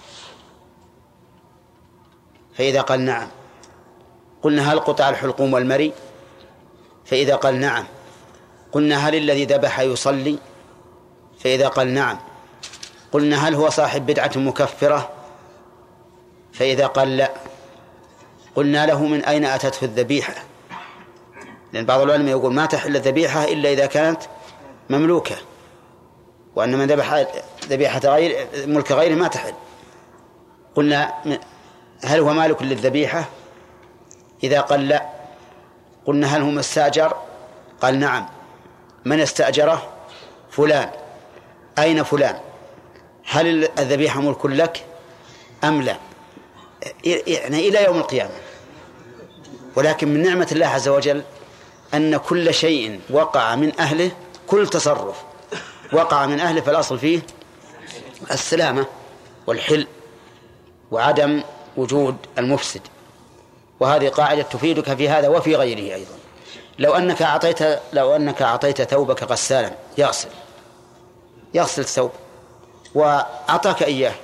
فإذا قال نعم قلنا هل قطع الحلقوم والمري؟ فإذا قال نعم قلنا هل الذي ذبح يصلي؟ فإذا قال نعم قلنا هل هو صاحب بدعة مكفرة؟ فإذا قال لا قلنا له من أين أتته الذبيحة؟ لأن بعض العلماء يقول ما تحل الذبيحة إلا إذا كانت مملوكة، وأن من ذبح ذبيحة غير ملك غيره ما تحل. قلنا هل هو مالك للذبيحة؟ إذا قال لا قلنا هل هو مستأجر؟ قال نعم. من استأجره؟ فلان. أين فلان؟ هل الذبيحة ملك لك أم لا؟ يعني إلى يوم القيامة. ولكن من نعمة الله عز وجل أن كل شيء وقع من أهله، كل تصرف وقع من أهله فالأصل فيه السلامة والحل وعدم وجود المفسد. وهذه قاعدة تفيدك في هذا وفي غيره أيضا. لو أنك أعطيت لو أنك أعطيت ثوبك غسالا يغسل يغسل الثوب وأعطاك إياه،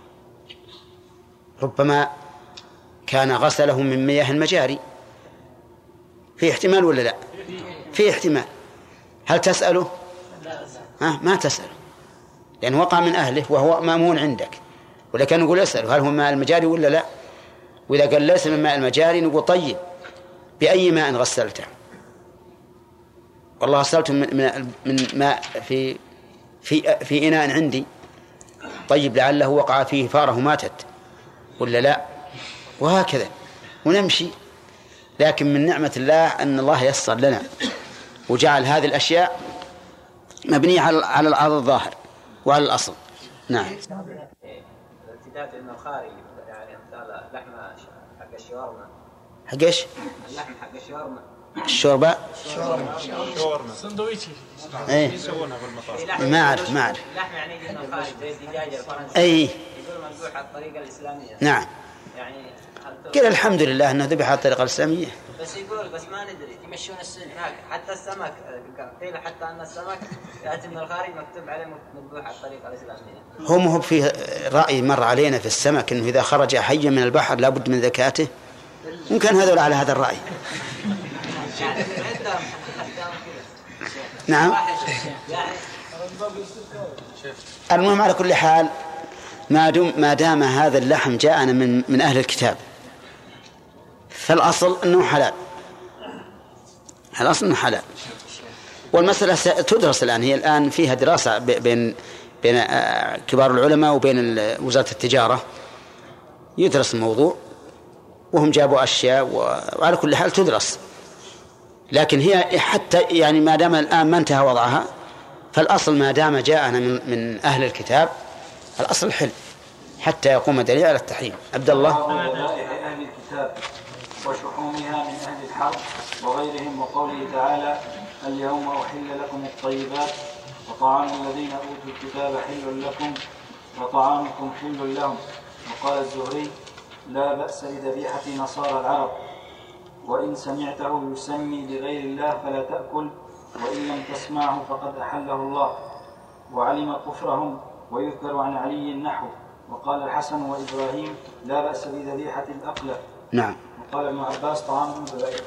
ربما كان غسله من مياه المجاري، في احتمال ولا لا؟ في احتمال. هل تسأله؟ ها ما تسأله، لأنه وقع من أهله وهو مأمون عندك. ولكن نقول اسأله هل هو ماء المجاري ولا لا؟ وإذا قال ليس من ماء المجاري نقول طيب بأي ماء غسلته؟ والله غسلته من من ماء في في في إناء عندي، طيب لعله وقع فيه فاره ماتت ولا لا؟ وهكذا ونمشي. لكن من نعمة الله أن الله يسر لنا وجعل هذه الأشياء مبنية على على العرض الظاهر وعلى الأصل. نعم. الارتداد النخاري يعني مثال لحم حق الشاورما. حق ايش؟ اللحم حق الشاورما. الشوربة. شاورما. سندويشي. ايه. يسوونها بالمطاعم. ما أعرف ما أعرف. اللحم يعني النخاري زي الدجاج الفرنسي. أي. يقول مذبوح على الطريقة الإسلامية. نعم. يعني قل الحمد لله أنه ذبح على الطريقة الإسلامية. بس يقول بس ما ندري يمشون السن حتى السمك قيل حتى أن السمك يأتي من الخارج مكتوب عليه مذبوح على الطريقة الإسلامية. هم هو فيه رأي مر علينا في السمك إنه إذا خرج حيا من البحر لابد من ذكاته، ممكن هذول على هذا الرأي. نعم. المهم على كل حال ما دام ما دام هذا اللحم جاءنا من من أهل الكتاب فالأصل أنه حلال، الأصل أنه حلال. والمسألة تدرس الآن، هي الآن فيها دراسة بين بين كبار العلماء وبين وزارة التجارة، يدرس الموضوع وهم جابوا أشياء، وعلى كل حال تدرس. لكن هي حتى يعني ما دام الآن ما انتهى وضعها فالأصل ما دام جاءنا من من أهل الكتاب الأصل الحل حتى يقوم دليل على التحريم. عبد الله. ذبائح أهل الكتاب وشحومها من أهل الحرب وغيرهم، وقوله تعالى اليوم أحل لكم الطيبات وطعام الذين أوتوا الكتاب حل لكم وطعامكم حل لهم. وقال الزهري لا بأس بذبيحة نصارى العرب، وإن سمعته يسمي لغير الله فلا تأكل، وإن لم تسمعه فقد أحله الله. وعلم كفرهم. ويذكر عن علي النحو. وقال الحسن وإبراهيم لا بأس بذبيحة الأقلة. نعم. وقال ابن عباس طعامهم ذبائحهم.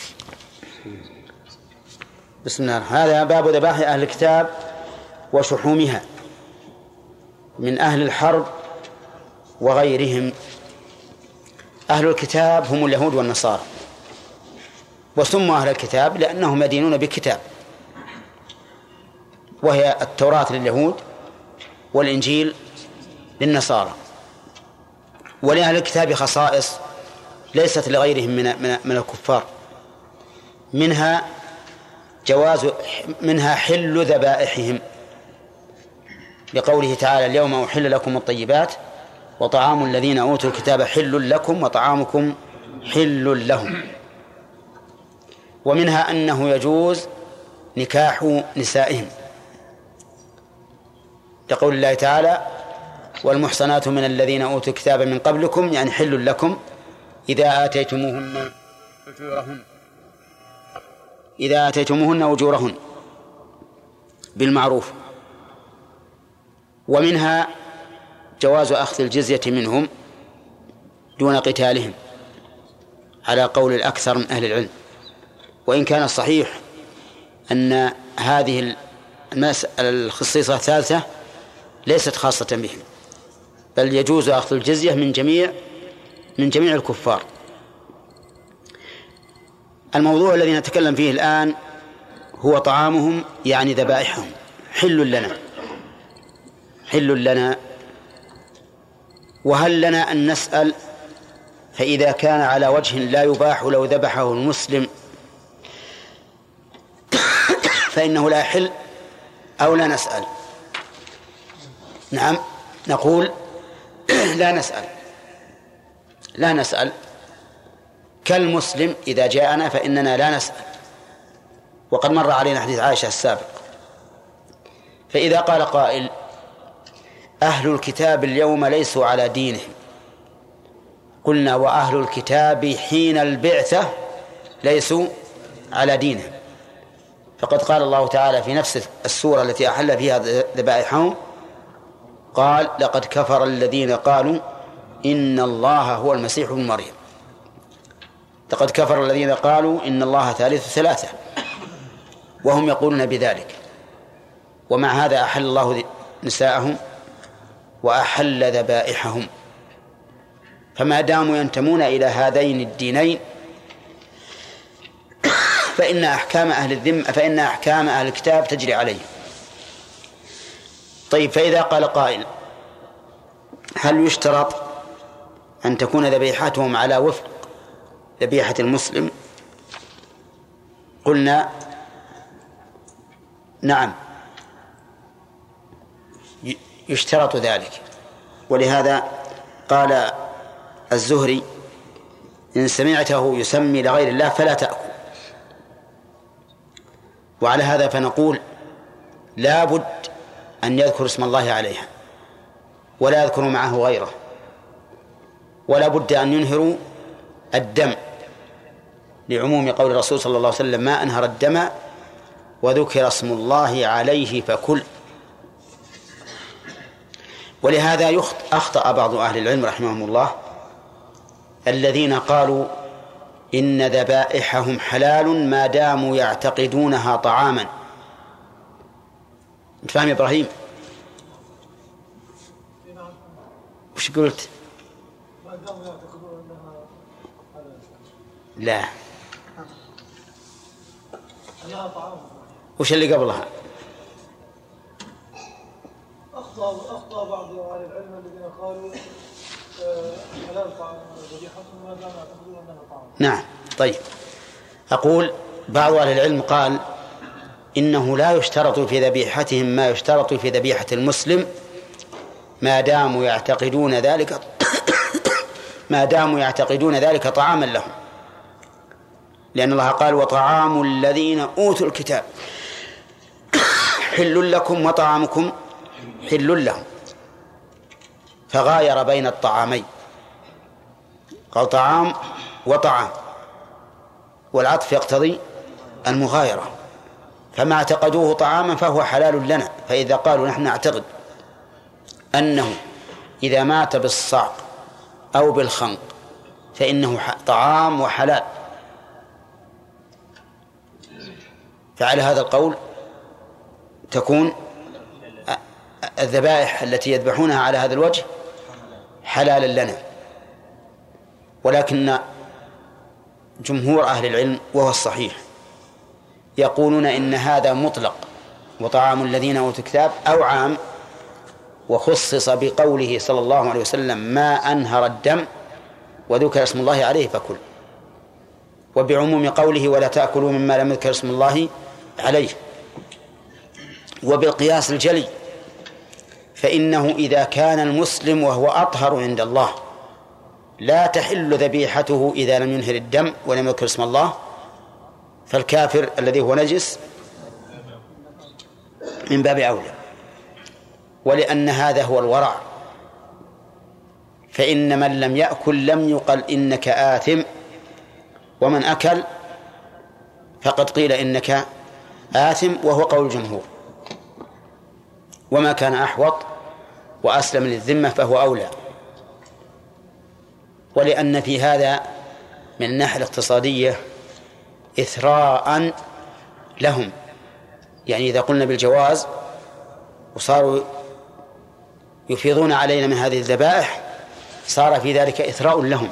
بسم الله. هذا باب ذبائح أهل الكتاب وشحومها من أهل الحرب وغيرهم. أهل الكتاب هم اليهود والنصارى، وسموا أهل الكتاب لأنهم يدينون بكتاب، وهي التوراة لليهود والإنجيل للنصارى. ولأهل الكتاب خصائص ليست لغيرهم من من الكفار، منها جواز منها حل ذبائحهم لقوله تعالى اليوم أحل لكم الطيبات وطعام الذين أوتوا الكتاب حل لكم وطعامكم حل لهم. ومنها أنه يجوز نكاح نسائهم لقول الله تعالى والمحصنات من الذين أوتوا الكتاب من قبلكم يعني حل لكم إذا آتيتموهن أجورهن إذا آتيتموهن أجورهن بالمعروف. ومنها جواز أخذ الجزية منهم دون قتالهم على قول الأكثر من أهل العلم، وإن كان الصحيح أن هذه المسألة الخصيصة الثالثة ليست خاصة بهم، بل يجوز أخذ الجزية من جميع من جميع الكفار. الموضوع الذي نتكلم فيه الآن هو طعامهم يعني ذبائحهم حل لنا حل لنا وهل لنا أن نسأل فإذا كان على وجه لا يباح لو ذبحه المسلم فإنه لا يحل أو لا نسأل؟ نعم نقول لا نسأل لا نسأل كالمسلم إذا جاءنا فإننا لا نسأل، وقد مر علينا حديث عائشة السابق. فإذا قال قائل أهل الكتاب اليوم ليسوا على دينهم، قلنا وأهل الكتاب حين البعثة ليسوا على دينهم، فقد قال الله تعالى في نفس السورة التي أحل فيها ذبائحهم قال لقد كفر الذين قالوا إن الله هو المسيح ابن مريم. لقد كفر الذين قالوا إن الله ثالث ثلاثة وهم يقولون بذلك، ومع هذا أحل الله نساءهم وأحل ذبائحهم. فما داموا ينتمون إلى هذين الدينين فإن أحكام أهل الذمة فإن أحكام أهل الكتاب تجري عليه. طيب فإذا قال قائل هل يشترط أن تكون ذبيحتهم على وفق ذبيحة المسلم؟ قلنا نعم يشترط ذلك، ولهذا قال الزهري إن سمعته يسمي لغير الله فلا تأكل. وعلى هذا فنقول لا بد أن يذكر اسم الله عليها ولا يذكر معه غيره، ولا بد أن ينهروا الدم لعموم قول الرسول صلى الله عليه وسلم ما أنهر الدم وذكر اسم الله عليه فكل. ولهذا أخطأ بعض أهل العلم رحمهم الله الذين قالوا إن ذبائحهم حلال ما داموا يعتقدونها طعاما. أنت فاهم يا إبراهيم؟ وش قلت؟ لا وش اللي قبلها؟ أخطأ أخطأ بعض أهل العلم الذين قالوا حلال طعام ذبيحتهم ما دام يعتقدون أنها طعام. نعم طيب أقول بعض أهل العلم قال إنه لا يشترط في ذبيحتهم ما يشترط في ذبيحة المسلم ما داموا يعتقدون ذلك ما داموا يعتقدون ذلك طعاما لهم، لأن الله قال وطعام الذين أوتوا الكتاب حل لكم وطعامكم حل لهم، فغاير بين الطعامين قال طعام وطعام، والعطف يقتضي المغايرة، فما اعتقدوه طعاما فهو حلال لنا. فإذا قالوا نحن نعتقد أنه إذا مات بالصعق أو بالخنق فإنه طعام وحلال، فعلى هذا القول تكون الذبائح التي يذبحونها على هذا الوجه حلالا لنا. ولكن جمهور أهل العلم وهو الصحيح يقولون إن هذا مطلق وطعام الذين أوتوا الكتاب أو عام، وخصص بقوله صلى الله عليه وسلم ما أنهر الدم وذكر اسم الله عليه فكل، وبعموم قوله ولا تأكلوا مما لم يذكر اسم الله عليه، وبالقياس الجلي فإنه إذا كان المسلم وهو أطهر عند الله لا تحل ذبيحته إذا لم ينهر الدم ولم يذكر اسم الله، فالكافر الذي هو نجس من باب أولى. ولأن هذا هو الورع، فإن من لم يأكل لم يقل إنك آثم، ومن أكل فقد قيل إنك آثم، وهو قول الجمهور. وما كان أحوط وأسلم للذمة فهو أولى. ولأن في هذا من الناحية الاقتصادية إثراء لهم، يعني إذا قلنا بالجواز وصاروا يفيضون علينا من هذه الذبائح صار في ذلك إثراء لهم،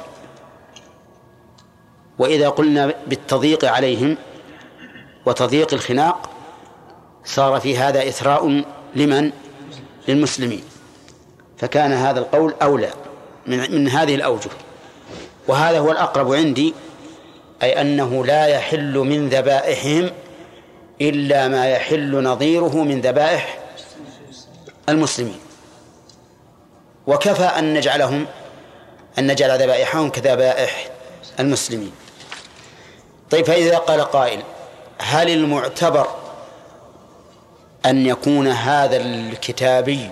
وإذا قلنا بالتضييق عليهم وتضييق الخناق صار في هذا إثراء لمن؟ للمسلمين. فكان هذا القول أولى من, من هذه الأوجه، وهذا هو الأقرب عندي، أي أنه لا يحل من ذبائحهم إلا ما يحل نظيره من ذبائح المسلمين. وكفى أن نجعلهم أن نجعل ذبائحهم كذبائح المسلمين. طيب، فإذا قال قائل هل المعتبر أن يكون هذا الكتابي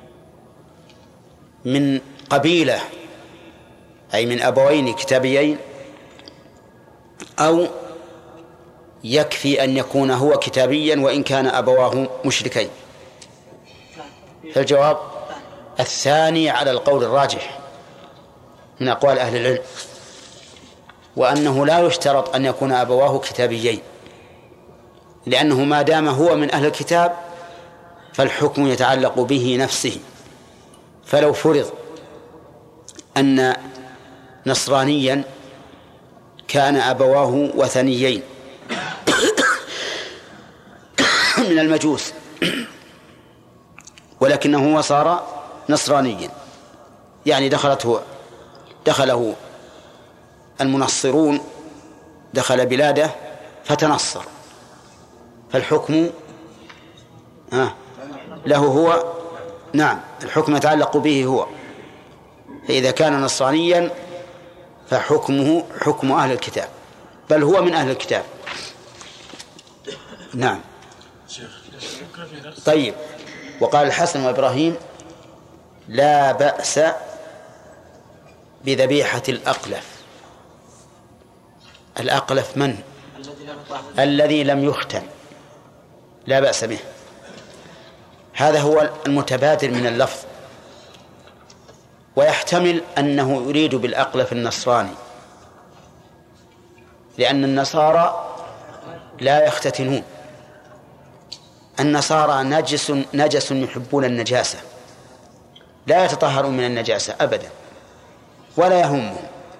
من قبيلة أي من أبوين كتابيين، أو يكفي أن يكون هو كتابيا وإن كان أبواه مشركين؟ فالجواب الثاني على القول الراجح من أقوال أهل العلم، وأنه لا يشترط أن يكون أبواه كتابيين، لأنه ما دام هو من أهل الكتاب فالحكم يتعلق به نفسه. فلو فرض أن نصرانيا كان أبواه وثنيين من المجوس ولكنه هو صار نصرانيا، يعني دخلته دخله المنصرون، دخل بلاده فتنصر، فالحكم آه له هو، نعم الحكم يتعلق به هو. فإذا كان نصرانيا فحكمه حكم أهل الكتاب، بل هو من أهل الكتاب. نعم. طيب، وقال الحسن وإبراهيم لا بأس بذبيحة الأقلف. الأقلف من؟ الذي لم يختن، لا بأس به. هذا هو المتبادر من اللفظ، ويحتمل أنه يريد بالأقلف النصراني، لأن النصارى لا يختتنون. النصارى نجس نجس يحبون النجاسة، لا يتطهرون من النجاسة أبدا ولا يهمهم،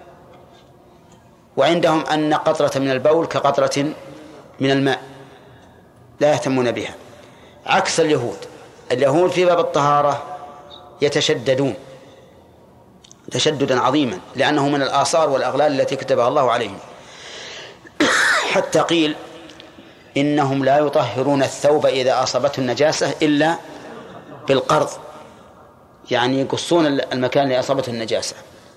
وعندهم أن قطرة من البول كقطرة من الماء، لا يهتمون بها، عكس اليهود. اليهود في باب الطهارة يتشددون تشددا عظيما، لأنه من الآثار والأغلال التي كتبها الله عليهم، حتى قيل إنهم لا يطهرون الثوب إذا أصابته النجاسة إلا بالقرض، يعني يقصون المكان اللي أصابته النجاسة.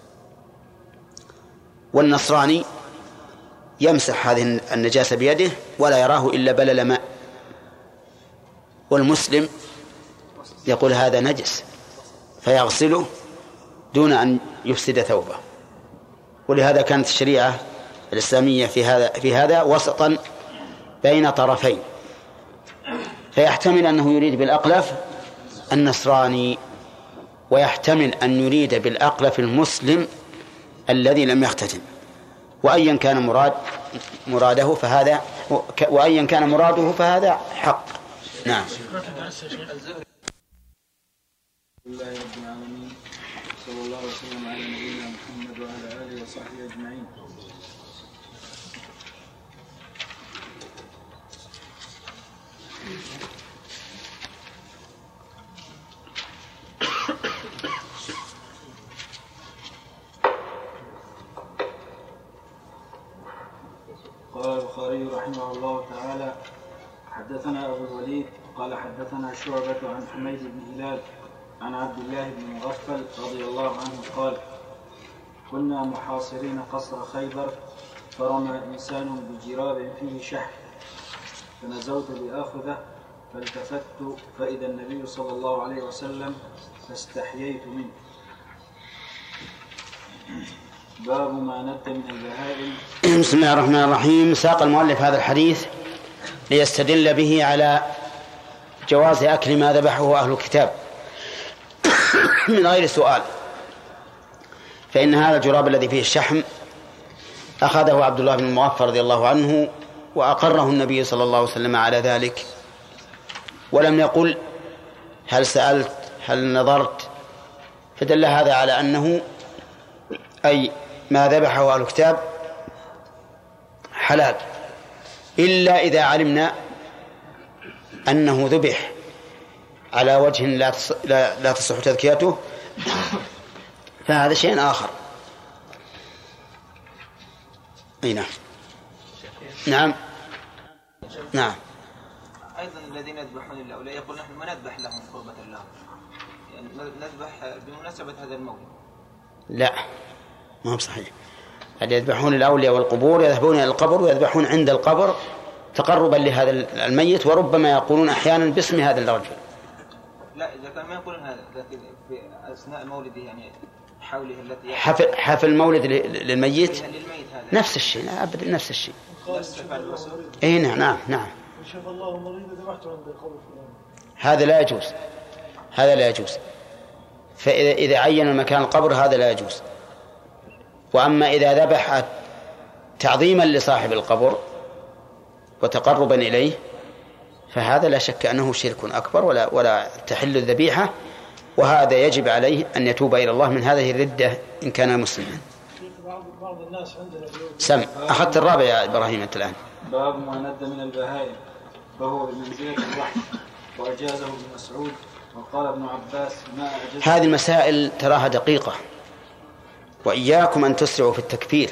والنصراني يمسح هذه النجاسة بيده ولا يراه إلا بلل ماء، والمسلم يقول هذا نجس فيغسله دون أن يفسد ثوبه. ولهذا كانت الشريعة الإسلامية في هذا في هذا وسطا بين طرفين، فيحتمل أنه يريد بالأقلف النصراني، ويحتمل أن يريد بالأقلف المسلم الذي لم يختتن، وأيا كان مراد مراده فهذا وأيا كان مراده فهذا حق. نعم. لله رب العالمين، صلى الله وسلم على نبينا محمد وعلى آله وصحبه أجمعين. قال البخاري رحمه الله تعالى: حدثنا أبو الوليد قال حدثنا شعبة عن حميد بن هلال عن عبد الله بن مغفل رضي الله عنه قال: كنا محاصرين قصر خيبر، فرمى إنسان بجراب فيه شحم، فنزوت لآخذه، فالتفت فإذا النبي صلى الله عليه وسلم، فاستحييت منه. باب ما ند من البهائم. بسم الله الرحمن الرحيم. ساق المؤلف هذا الحديث ليستدل به على جواز أكل ما ذبحه أهل الكتاب من غير سؤال، فإن هذا الجراب الذي فيه الشحم أخذه عبد الله بن المغفر رضي الله عنه وأقره النبي صلى الله عليه وسلم على ذلك، ولم يقل هل سألت هل نظرت، فدل هذا على أنه أي ما ذبحه أهل الكتاب حلال، إلا إذا علمنا أنه ذبح على وجه لا لا تصح تذكيته، فهذا شيء آخر. أي نعم نعم نعم. أيضا الذين يذبحون لله يقول نحن ما نذبح لهم قربة الله، يعني نذبح بمناسبة هذا المولد. لا، ما هو صحيح. اللي يذبحون الأولياء والقبور يذهبون إلى القبر ويذبحون عند القبر تقربا لهذا الميت، وربما يقولون أحيانا باسم هذا الرجل. لا، إذا كان ما يقولون هذا، لكن في أثناء مولده يعني حوله التي حفل حفل مولد للميت للميت هذا نفس الشيء، أبدا نفس الشيء. نفس فعل الرسول. إيه نعم نعم نعم. شاف الله مريض ذبحته عند القبر فلان. هذا لا يجوز، هذا لا يجوز. فإذا إذا عين مكان القبر هذا لا يجوز. وأما إذا ذبح تعظيما لصاحب القبر وتقربا إليه فهذا لا شك أنه شرك أكبر ولا ولا تحل الذبيحة، وهذا يجب عليه أن يتوب إلى الله من هذه الردة إن كان مسلما. بعض الناس عندنا سم أخذت الرابع يا إبراهيم أنت الآن. باب ما ند من البهائم فهو بمنزلة الوحي، وأجازه ابن مسعود، وقال ابن عباس ما أجازه. هذه المسائل تراها دقيقة، وإياكم أن تسرعوا في التكفير.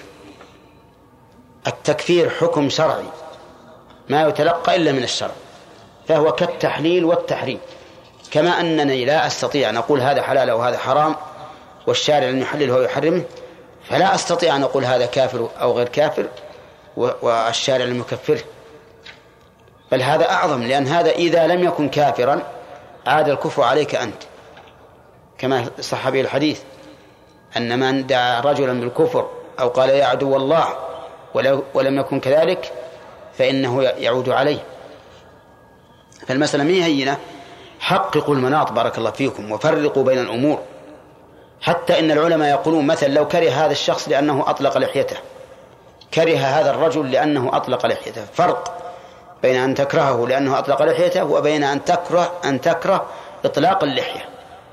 التكفير حكم شرعي ما يتلقى إلا من الشرع، فهو كالتحليل والتحريم، كما أنني لا أستطيع أن أقول هذا حلال أو هذا حرام والشارع لم يحلله ويحرمه، فلا أستطيع أن أقول هذا كافر أو غير كافر والشارع لم يكفره، بل هذا أعظم، لأن هذا إذا لم يكن كافرا عاد الكفر عليك أنت، كما صح به الحديث أن من دعا رجلا بالكفر أو قال يا عدو الله ولم يكن كذلك فإنه يعود عليه. فالمسألة مي هينة، حققوا المناط بارك الله فيكم وفرقوا بين الأمور، حتى إن العلماء يقولون مثلا لو كره هذا الشخص لأنه أطلق لحيته، كره هذا الرجل لأنه أطلق لحيته، فرق بين أن تكرهه لأنه أطلق لحيته وبين أن تكره أن تكره إطلاق اللحية.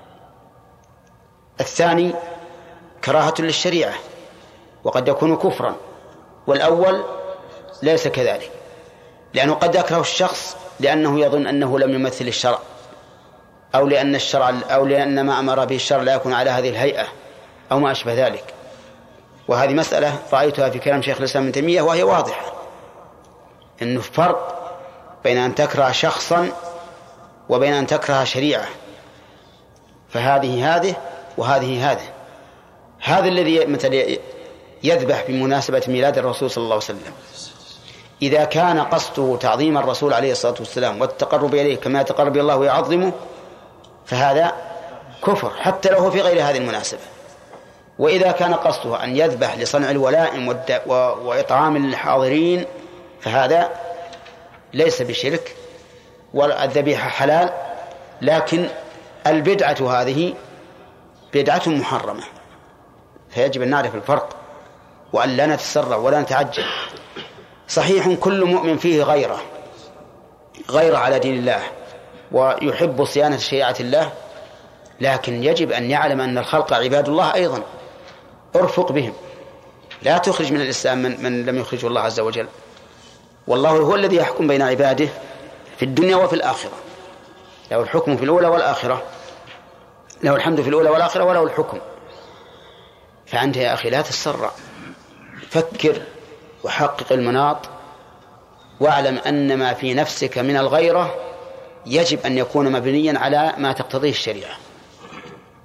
الثاني كراهة للشريعة وقد يكون كفرا، والأول ليس كذلك، لأنه قد يكره الشخص لأنه يظن أنه لم يمثل الشرع، أو لأن الشرع أو لأن ما أمر به الشرع لا يكون على هذه الهيئة أو ما أشبه ذلك. وهذه مسألة رأيتها في كلام شيخ الإسلام ابن تيمية وهي واضحة، إنه فرق بين أن تكره شخصا وبين أن تكره شريعة، فهذه هذه وهذه هذه. هذا الذي مثل يذبح بمناسبة ميلاد الرسول صلى الله عليه وسلم، إذا كان قصده تعظيم الرسول عليه الصلاة والسلام والتقرب إليه كما يتقرب الله ويعظمه فهذا كفر حتى لو هو في غير هذه المناسبة. وإذا كان قصده أن يذبح لصنع الولائم وإطعام الحاضرين فهذا ليس بشرك، والذبيحة حلال، لكن البدعة هذه بدعة محرمة، فيجب أن نعرف الفرق وأن لا نتسرع ولا نتعجل. صحيح كل مؤمن فيه غيره غيره على دين الله ويحب صيانة شريعة الله، لكن يجب أن يعلم أن الخلق عباد الله أيضا، ارفق بهم، لا تخرج من الإسلام من, من لم يخرجه الله عز وجل، والله هو الذي يحكم بين عباده في الدنيا وفي الآخرة، له الحكم في الأولى والآخرة، له الحمد في الأولى والآخرة وله الحكم. فأنت يا أخي لا تتسرع، فكر وحقق المناط، واعلم أن ما في نفسك من الغيرة يجب أن يكون مبنيا على ما تقتضيه الشريعة.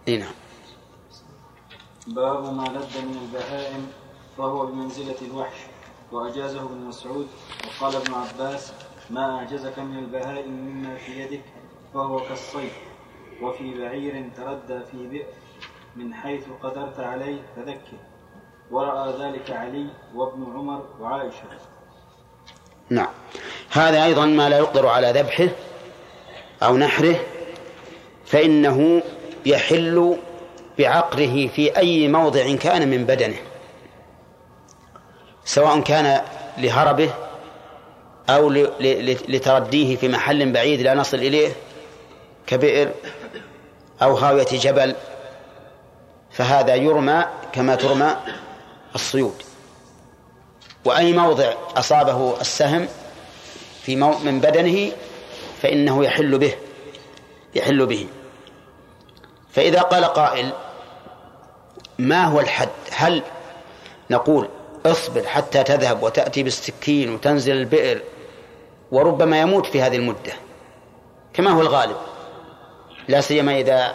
نعم. باب ما لد من البهائم فهو بمنزلة الوحش، وأجازه ابن مسعود. وقال ابن عباس: ما أعجزك من البهائم مما في يدك فهو كالصيد، وفي بعير تردى في بئر من حيث قدرت عليه فذكر. ورأى ذلك علي وابن عمر وعائشة. نعم. هذا أيضا ما لا يقدر على ذبحه أو نحره فإنه يحل بعقره في أي موضع كان من بدنه، سواء كان لهربه أو لترديه في محل بعيد لا نصل إليه كبئر أو هاوية جبل، فهذا يرمى كما ترمى الصيود. وأي موضع أصابه السهم في من بدنه فإنه يحل به يحل به. فإذا قال قائل: ما هو الحد؟ هل نقول اصبر حتى تذهب وتأتي بالسكين وتنزل البئر وربما يموت في هذه المدة كما هو الغالب، لا سيما إذا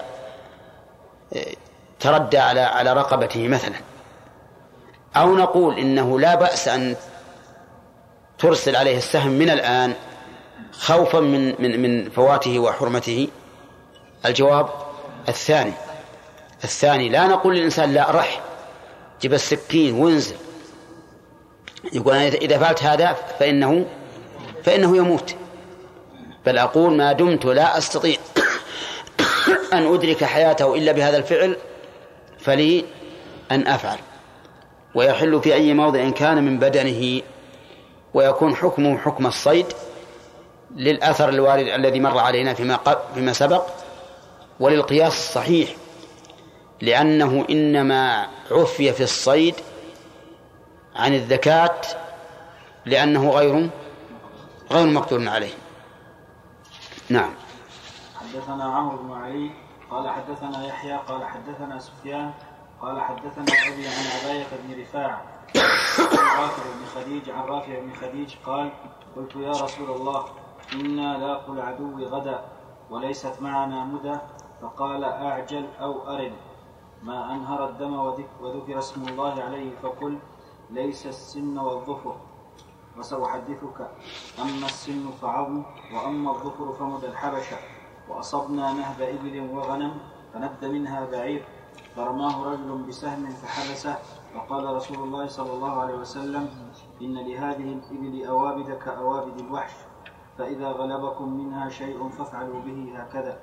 تردى على على رقبته مثلا، أو نقول إنه لا بأس أن ترسل عليه السهم من الآن خوفا من من من فواته وحرمته؟ الجواب الثاني الثاني لا نقول للإنسان لا رح جيب السكين وانزل، يقول إذا فعلت هذا فإنه فإنه يموت، بل أقول ما دمت لا أستطيع أن أدرك حياته إلا بهذا الفعل فلي أن أفعل. ويحل في أي موضع كان من بدنه، ويكون حكمه حكم الصيد للأثر الوارد الذي مر علينا فيما, فيما سبق، وللقياس الصحيح، لأنه إنما عفي في الصيد عن الذكاة لأنه غير غير مقدور عليه. نعم. حدثنا عمرو بن علي قال حدثنا يحيى قال حدثنا سفيان قال حدثنا أبي عن عباية بن رفاعة عن رافع بن خديج عن رافع بن خديج قال: قلت يا رسول الله إنا لاقوا العدو غدا وليست معنا مدى، فقال: أعجل أو أرن ما أنهر الدم وذكر اسم الله عليه فقل ليس السن والظفر، وسأحدثك: أما السن فعظم، وأما الظفر فمد الحبشة، وأصبنا نهب إبل وغنم فند منها بعير فرماه رجل بسهم فحبسه، وقال رسول الله صلى الله عليه وسلم: إن لهذه الإبل أوابد كأوابد الوحش، فإذا غلبكم منها شيء فافعلوا به هكذا.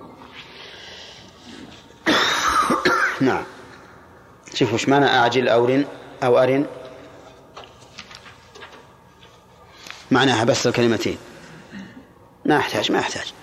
نعم. شوفوا ايش معنى أعجل أو رن أو أرن، معناها بس الكلمتين، ما أحتاج ما أحتاج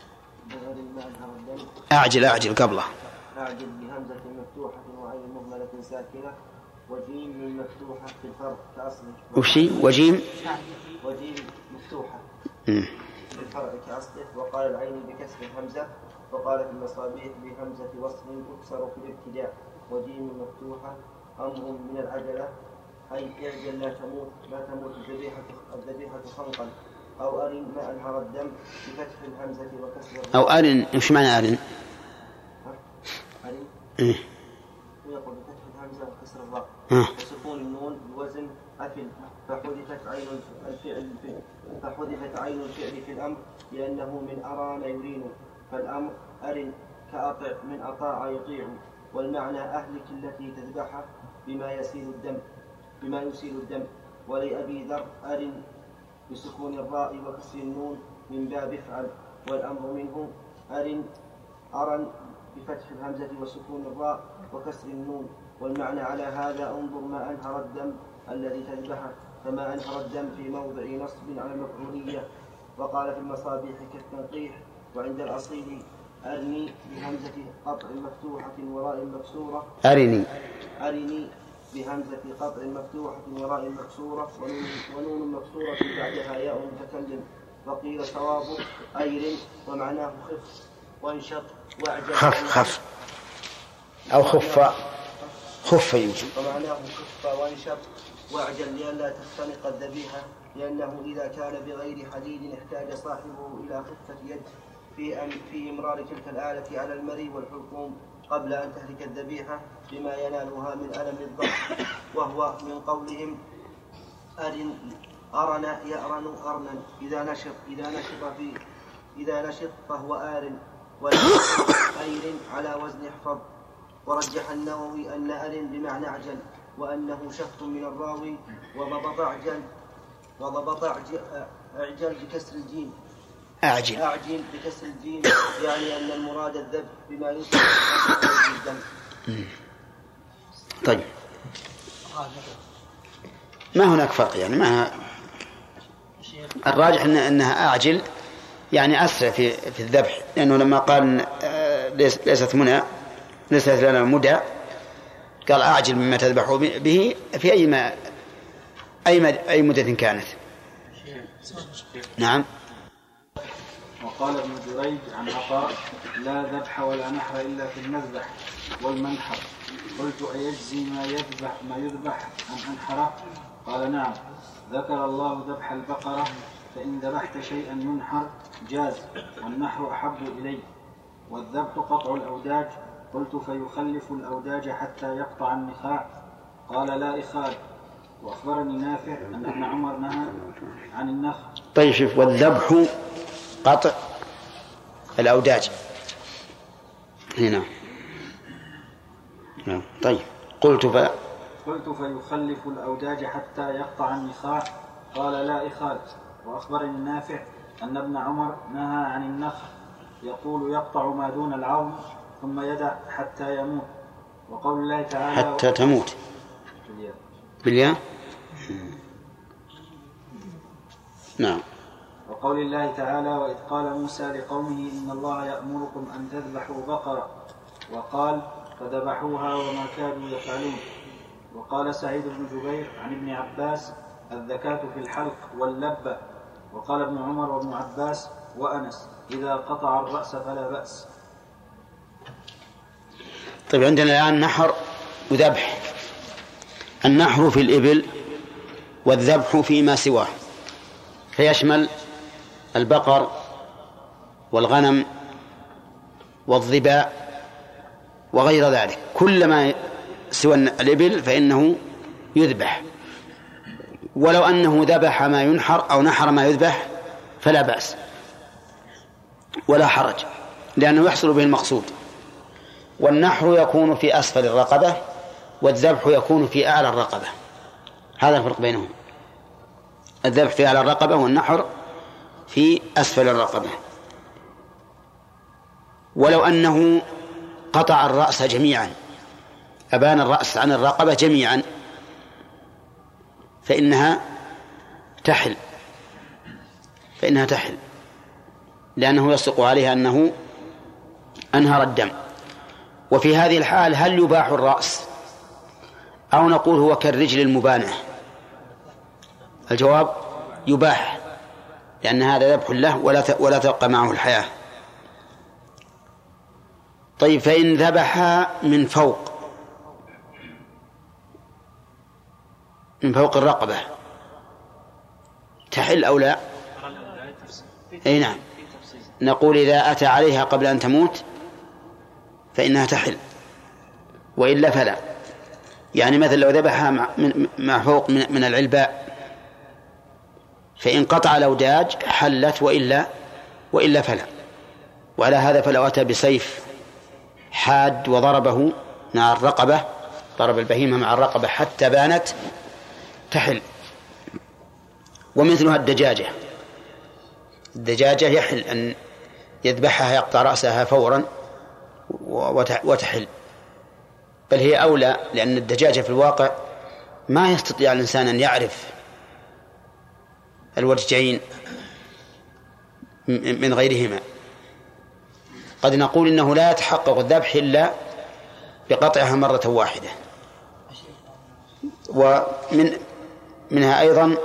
أعجل أعجل قبله. أعجل بهمزة مفتوحة وعين مهملة ساكنة وجيم مفتوحة في الفرق كأصله. وشي وجيم وجيم مفتوحة م. في الفرق كأصله. وقال العين بكسر الهمزة، وقال في المصابيح بهمزة وصل تكسر في الابتداء. وجيم مفتوحة أمر من العجلة، أي اعجل لا تموت لا تموت الذبيحة الذبيحة خنقا. أو أرن ما أنهر الدم بفتح الهمزة وكسر. أو أرن إيش معنى أرن؟ أرن إيه؟ يقول بفتح الهمزة وكسر الراء وسكون النون بوزن أفل، فحذفت عين الفعل فحذفت عين الفعل في الأمر لأنه من أران يرين، فالأمر أرن كأطع من أطاع يطيع. والمعنى أهلك التي تذبحها بما يسيل الدم بما يسيل الدم. ولأبي ذر أرن بسكون الراء وكسر النون من باب افعل. والأمر منه أرن أرن بفتح الهمزة وسكون الراء وكسر النون. والمعنى على هذا انظر ما أنهر الدم الذي تذبحه، فما أنهر الدم في موضع نصب على المفعولية. وقال في المصابيح كالتنقيح. وعند الأصيل أرني بهمزة قطع مفتوحة وراء مكسورة أرني أرني بهمزة قطع مفتوحة وراء مكسورة ونون مكسورة بعدها ياء متكلم. وقيل صوابه أير ومعناه خف وانشط واعجل. خف خف أو خف خف يمكن. ومعناه خف وانشط واعجل لئلا تختنق الذبيحة، لأنه إذا كان بغير حديد احتاج صاحبه إلى خفة يد في في إمرار تلك الآلة على المري والحلقوم. قبل أن تهلك الذبيحة بما ينالها من ألم الضعف، وهو من قولهم أرن أرن يأرن أرنا إذا نشط إذا نشط في إذا نشط فهو آر، وأير على وزن احفظ. ورجح النووي أن أر بمعنى أعجل، وأنه شك من الراوي، وضبط أعجل وضبط أعجل بكسر الجيم أعجل أعجل بكسر الجيم، يعني أن المراد الذبح بما يسمى الدم. طيب ما هناك فرق يعني ما الراجح إن أنها أعجل يعني أسرع في في الذبح، لأنه لما قال ليست منى ليست لنا مدى قال أعجل مما تذبح به في أي ما أي مد... أي مدة كانت. نعم. وقال ابن جريج عن عطاء: لا ذبح ولا نحر إلا في المذبح والمنحر. قلت: أيجزي ما يذبح ما يذبح أم أنحره؟ قال: نعم. ذكر الله ذبح البقرة، فإن ذبحت شيئا ينحر جاز، والنحر أحب إلي. والذبح قطع الأوداج. قلت: فيخلف الأوداج حتى يقطع النخاع؟ قال: لا إخال. وأخبرني نافع أن ابن عمر نهى عن النخل. طيب شوف، والذبح قطع الأوداج هنا. نعم. طيب قلت ف... قلت: فيخلف الأوداج حتى يقطع النخاع؟ قال: لا إخال. وأخبرني نافع أن ابن عمر نهى عن النخل، يقول: يقطع ما دون العظم ثم يدع حتى يموت. وقول الله تعالى: حتى تموت بالياء. نعم. وقول الله تعالى: وإذ قال موسى لقومه إن الله يأمركم أن تذبحوا بقرة، وقال: فذبحوها وما كادوا يفعلون. وقال سعيد بن جبير عن ابن عباس: الذكاة في الحلق واللبة. وقال ابن عمر وابن عباس وأنس: إذا قطع الرأس فلا بأس. طيب عندنا الآن نحر وذبح. النحر في الإبل والذبح فيما سواه، فيشمل البقر والغنم والظباء وغير ذلك. كل ما سوى الإبل فإنه يذبح، ولو أنه ذبح ما ينحر أو نحر ما يذبح فلا بأس ولا حرج، لأنه يحصل به المقصود. والنحر يكون في أسفل الرقبة، والذبح يكون في أعلى الرقبة. هذا الفرق بينهم، الذبح في أعلى الرقبة والنحر في أسفل الرقبة. ولو أنه قطع الرأس جميعا، أبان الرأس عن الرقبة جميعا، فإنها تحل فإنها تحل لأنه يصدق عليها أنه أنهر الدم. وفي هذه الحال هل يباح الرأس أو نقول هو كالرجل المبانة؟ الجواب: يباح، لأن هذا ذبح له ولا ولا تبقى معه الحياة. طيب فإن ذبح من فوق من فوق الرقبة تحل أو لا؟ أي نعم. نقول إذا أتى عليها قبل أن تموت فإنها تحل، وإلا فلا. يعني مثل لو ذبحها مع, مع فوق من, من العلباء، فإن قطع الأوداج حلت، وإلا وإلا فلا. وعلى هذا فلو أتى بسيف حاد وضربه مع الرقبة، ضرب البهيمة مع الرقبة حتى بانت، تحل. ومثلها الدجاجة، الدجاجة يحل أن يذبحها يقطع رأسها فورا وتحل، بل هي أولى، لأن الدجاجة في الواقع ما يستطيع الإنسان أن يعرف الوجهين من غيرهما. قد نقول إنه لا يتحقق الذبح إلا بقطعها مرة واحدة. ومن منها أيضا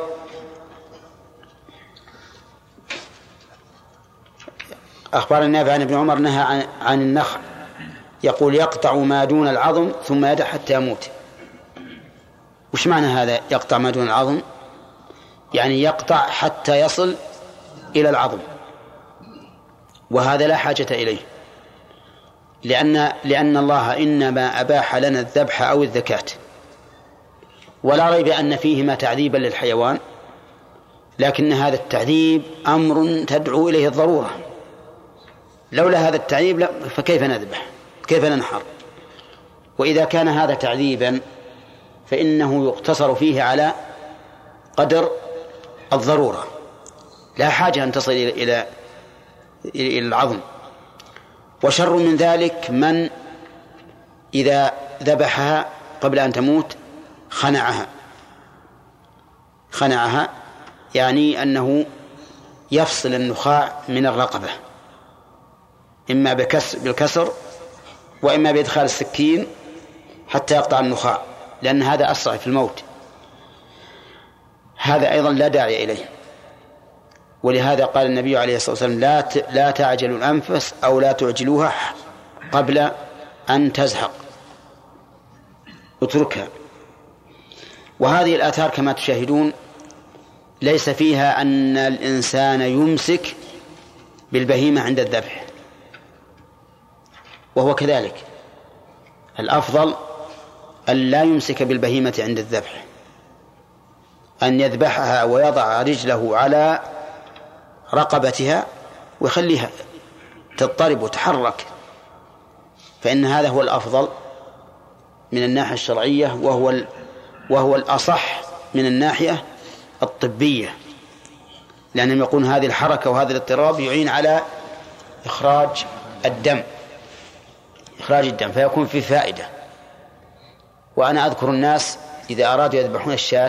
أخبار النافع عن ابن عمر نهى عن, عن النخل، يقول: يقطع ما دون العظم ثم يدع حتى يموت. وش معنى هذا يقطع ما دون العظم؟ يعني يقطع حتى يصل إلى العظم، وهذا لا حاجة إليه. لأن لأن الله إنما أباح لنا الذبح أو الزكاة، ولا ريب أن فيهما تعذيبا للحيوان، لكن هذا التعذيب أمر تدعو إليه الضرورة. لولا هذا التعذيب فكيف نذبح؟ كيف ننحر؟ وإذا كان هذا تعذيبا فإنه يقتصر فيه على قدر الضرورة، لا حاجة أن تصل إلى إلى العظم. وشر من ذلك من إذا ذبحها قبل أن تموت خنعها خنعها يعني أنه يفصل النخاع من الرقبة، إما بالكسر وإما بإدخال السكين حتى يقطع النخاع، لأن هذا أسرع في الموت. هذا أيضا لا داعي إليه، ولهذا قال النبي عليه الصلاة والسلام لا لا تعجلوا الأنفس أو لا تعجلوها قبل أن تزهق، اتركها. وهذه الآثار كما تشاهدون ليس فيها أن الإنسان يمسك بالبهيمة عند الذبح، وهو كذلك الأفضل أن لا يمسك بالبهيمة عند الذبح، أن يذبحها ويضع رجله على رقبتها ويخليها تضطرب وتحرك، فإن هذا هو الأفضل من الناحية الشرعية، وهو وهو الأصح من الناحية الطبية، لأنهم يقولون هذه الحركة وهذا الاضطراب يعين على إخراج الدم إخراج الدم فيكون في فائدة. وأنا أذكر الناس إذا أرادوا يذبحون الشاة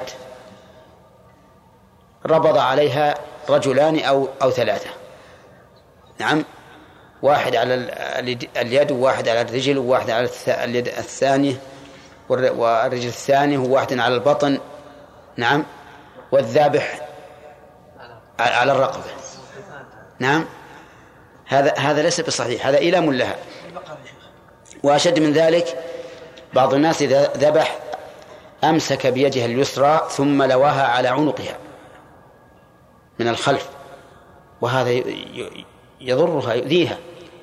ربض عليها رجلان أو أو ثلاثة، نعم، واحد على اليد وواحد على الرجل وواحد على اليد الثانية والرجل الثاني وواحد على البطن، نعم، والذابح على الرقبة، نعم. هذا هذا ليس بصحيح، هذا إيلام لها. وأشد من ذلك بعض الناس إذا ذبح أمسك بيده اليسرى ثم لواها على عنقها من الخلف، وهذا يضرها يؤذيها،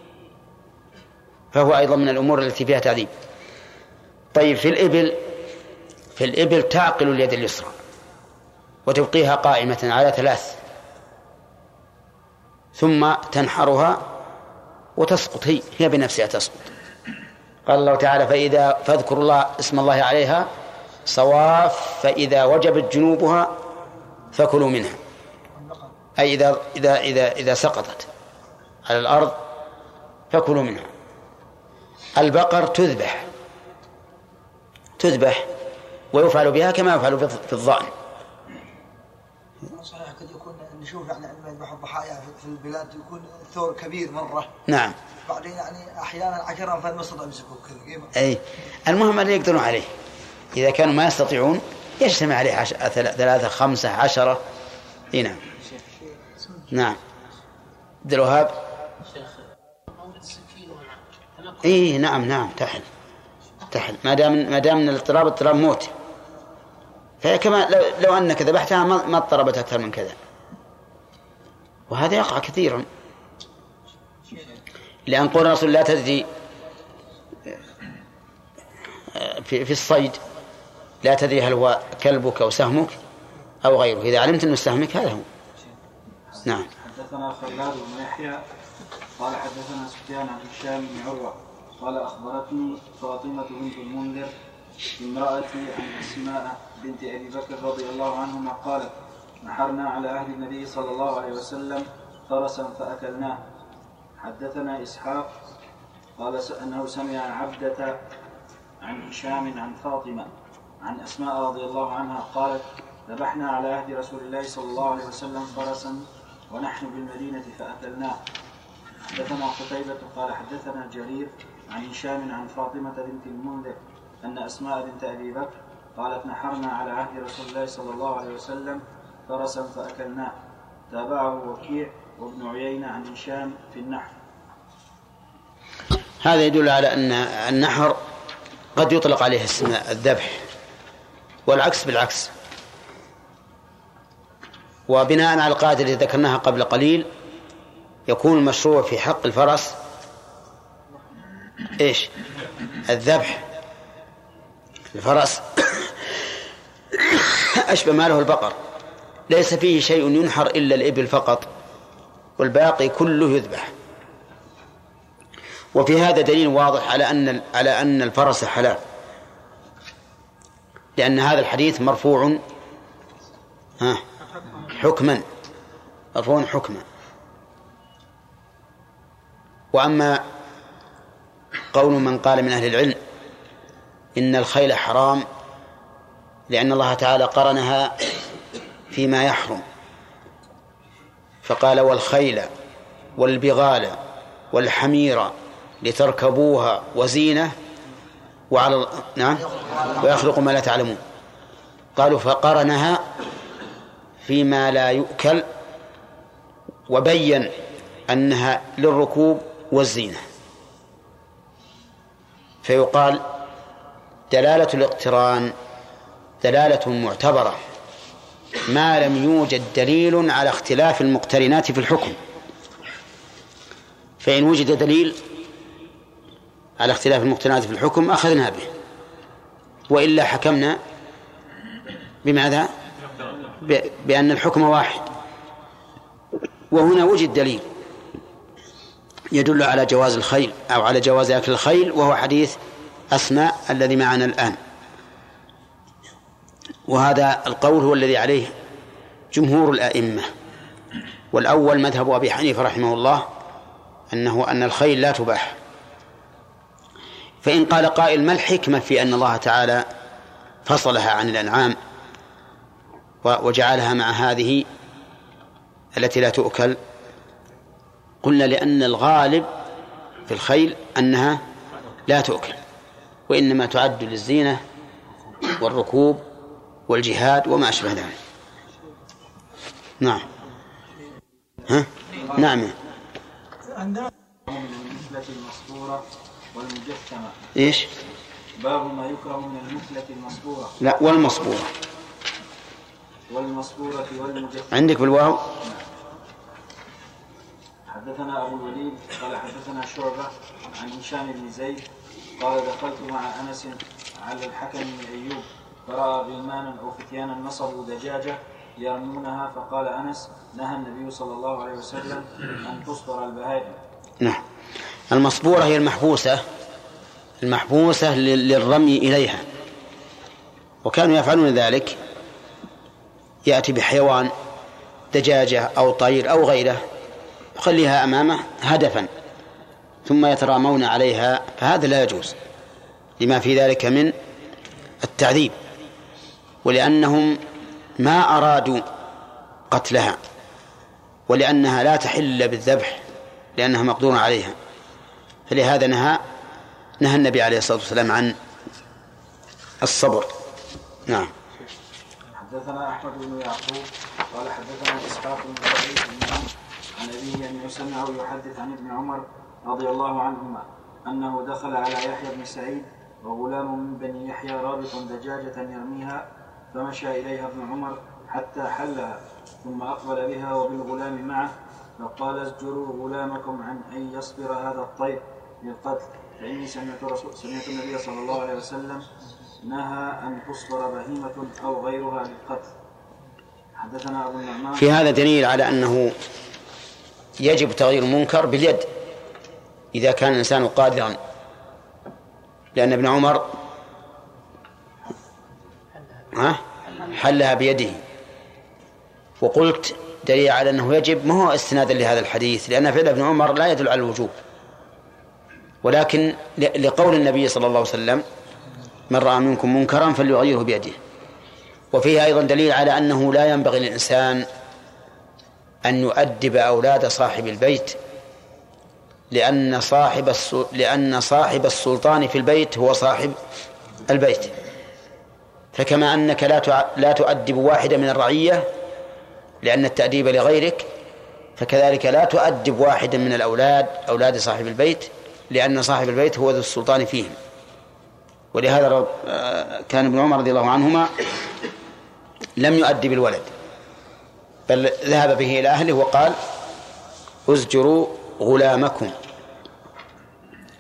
فهو أيضا من الأمور التي فيها تعذيب. طيب في الإبل في الإبل تعقل اليد اليسرى وتبقيها قائمة على ثلاث ثم تنحرها وتسقط، هي هي بنفسها تسقط. قال الله تعالى فإذا فاذكروا الله اسم الله عليها صواف فإذا وجبت جنوبها فكلوا منها، أي إذا إذا إذا إذا سقطت على الأرض فكلوا منها. البقر تذبح تذبح ويفعل بها كما يفعل في الضأن. صحيح قد يكون نشوف يعني لما يذبحوا الضحايا في البلاد يكون الثور كبير مرة، نعم، بعدين يعني أحيانا عشرة فما يستطيعون يمسكوه كذا. أي المهم اللي يقدرون عليه، إذا كانوا ما يستطيعون يجتمع عليه عش... ثلاثة خمسة عشرة. إيه نعم نعم. عبد الوهاب. إيه نعم نعم تحل تحل ما دام ما دام من الاضطراب اضطراب موت، فهي كما لو, لو أنك ذبحتها ما ما اضطربت أكثر من كذا، وهذا يقع كثيرا. لأن قول الرسول لا تدري في, في الصيد لا تدري هل هو كلبك أو سهمك أو غيره، إذا علمت أنه سهمك هذا هو. نعم. حدثنا خلاد بن يحيى قال حدثنا سفيان عن هشام بن عروة قال أخبرتني فاطمة بنت المنذر امرأتي عن أسماء بنت أبي بكر رضي الله عنهما قالت نحرنا على عهد النبي صلى الله عليه وسلم فرسا فأكلناه. حدثنا إسحاق قال أنه سمع عبدة عن هشام عن فاطمة عن أسماء رضي الله عنها قالت ذبحنا على عهد رسول الله صلى الله عليه وسلم فرسا ونحن بالمدينة فأكلناه. حدثنا قتيبة قال حدثنا جرير عن هشام عن فاطمة بنت المنذر أن أسماء بنت أبي بكر قالت نحرنا على عهد رسول الله صلى الله عليه وسلم فرسا فأكلناه. تابعه وكيع وابن عيينة عن هشام في النحر. هذا يدل على أن النحر قد يطلق عليه اسم الذبح والعكس بالعكس. وبناء على القاعدة التي ذكرناها قبل قليل يكون المشروع في حق الفرس إيش الذبح الفرس أشبه ما له البقر، ليس فيه شيء ينحر إلا الإبل فقط، والباقي كله يذبح. وفي هذا دليل واضح على أن على أن الفرس حلال، لأن هذا الحديث مرفوع ها حكما، مرفوع حكما. وأما قول من قال من أهل العلم إن الخيل حرام لأن الله تعالى قرنها فيما يحرم، فقال والخيل والبغال والحمير لتركبوها وزينة وعلى نعم ويخلق ما لا تعلمون، قالوا فقرنها فيما لا يؤكل وبين أنها للركوب والزينة، فيقال دلالة الاقتران دلالة معتبرة ما لم يوجد دليل على اختلاف المقترنات في الحكم. فإن وجد دليل على اختلاف المقترنات في الحكم أخذنا به، وإلا حكمنا بماذا؟ بأن الحكم واحد. وهنا وجد دليل يدل على جواز الخيل أو على جواز أكل الخيل، وهو حديث أسماء الذي معنا الآن. وهذا القول هو الذي عليه جمهور الأئمة، والأول مذهب أبي حنيفة رحمه الله أنه أن الخيل لا تباح. فإن قال قائل ما الحكمة في أن الله تعالى فصلها عن الأنعام وجعلها مع هذه التي لا تؤكل؟ قلنا لأن الغالب في الخيل أنها لا تؤكل، وإنما تعد للزينة والركوب والجهاد وما أشبه ذلك. نعم ها؟ نعم. عندنا من المثلة المسطورة والمجسمة. إيش؟ باب ما يكره من المثلة المسطورة. لا والمسطورة. والمسطورة والمجسمة. عندك بالواو؟ حدثنا أبو الوليد قال حدثنا شعبة عن هشام بن زيد قال دخلت مع أنس على الحكم بن أيوب فرأى غلمانا أو فتيانا نصبوا دجاجة يرمونها، فقال أنس نهى النبي صلى الله عليه وسلم أن تصبر البهائم. نعم. المصبورة هي المحبوسة المحبوسة للرمي إليها، وكانوا يفعلون ذلك، يأتي بحيوان دجاجة أو طير أو غيره يخليها أمامه هدفا ثم يترامون عليها، فهذا لا يجوز لما في ذلك من التعذيب، ولأنهم ما أرادوا قتلها، ولأنها لا تحل بالذبح لأنها مقدور عليها، فلهذا نهى نهى النبي عليه الصلاة والسلام عن الصبر. نعم. حدثنا أحمد بن يعقوب قال حدثنا إسحاق بن سعيد بن عمرو عن أبيه أن يسمعه يحدث عن ابن عمر رضي الله عنهما أنه دخل على يحيى بن سعيد وغلام من بني يحيى رابط دجاجة يرميها، فمشى إليها ابن عمر حتى حلها ثم أقبل بها وبالغلام معه، فقال ازجروا غلامكم عن أن يصبر هذا الطير للقتل، فإني سمعت, رسول سمعت النبي صلى الله عليه وسلم نهى أن تصبر بهيمة أو غيرها للقتل. حدثنا أبو النعمان. في هذا دليل على أنه يجب تغيير المنكر باليد إذا كان الإنسان قادرا، لأن ابن عمر حلها بيده. وقلت دليل على أنه يجب ما هو استنادا لهذا الحديث، لأن فعل ابن عمر لا يدل على الوجوب، ولكن لقول النبي صلى الله عليه وسلم من رأى منكم منكرا فليغيره بيده. وفيه أيضا دليل على أنه لا ينبغي للإنسان أن يؤدب أولاد صاحب البيت، لأن صاحب لأن صاحب السلطان في البيت هو صاحب البيت. فكما أنك لا لا تؤدب واحدة من الرعية لأن التأديب لغيرك، فكذلك لا تؤدب واحدا من الأولاد أولاد صاحب البيت لأن صاحب البيت هو ذو السلطان فيهم. ولهذا كان ابن عمر رضي الله عنهما لم يؤدب الولد، بل ذهب به إلى أهله وقال ازجروا غلامكم.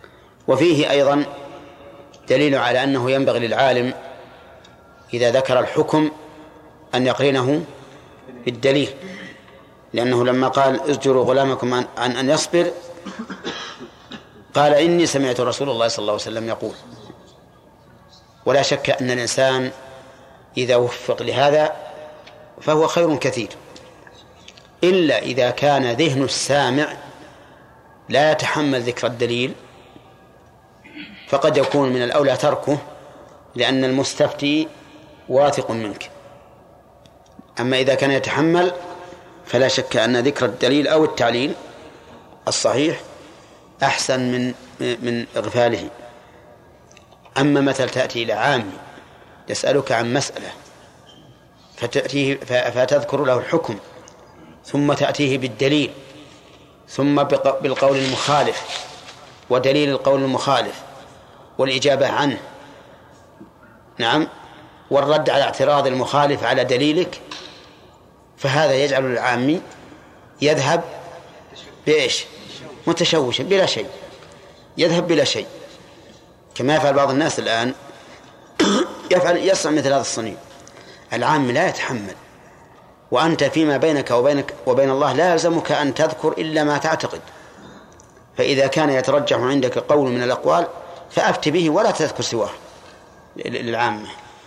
وفيه أيضا دليل على أنه ينبغي للعالم إذا ذكر الحكم أن يقرنه بالدليل، لأنه لما قال ازجروا غلامكم عن أن يصبر قال إني سمعت رسول الله صلى الله عليه وسلم يقول. ولا شك أن الإنسان إذا وفق لهذا فهو خير كثير، إلا إذا كان ذهن السامع لا يتحمل ذكر الدليل فقد يكون من الأولى تركه، لأن المستفتي واثق منك. أما إذا كان يتحمل فلا شك أن ذكر الدليل أو التعليل الصحيح أحسن من من إغفاله. أما مثل تأتي إلى عام يسألك عن مسألة فتأتيه فتذكر له الحكم ثم تأتيه بالدليل ثم بالقول المخالف ودليل القول المخالف والإجابة عنه، نعم، والرد على اعتراض المخالف على دليلك، فهذا يجعل العامي يذهب بإيش؟ متشوشا بلا شيء، يذهب بلا شيء، كما يفعل بعض الناس الآن يفعل يصنع مثل هذا الصنيع. العام لا يتحمل، وأنت فيما بينك وبينك وبين الله لا يلزمك أن تذكر إلا ما تعتقد، فإذا كان يترجح عندك قول من الأقوال فأفت به ولا تذكر سواه للعامة.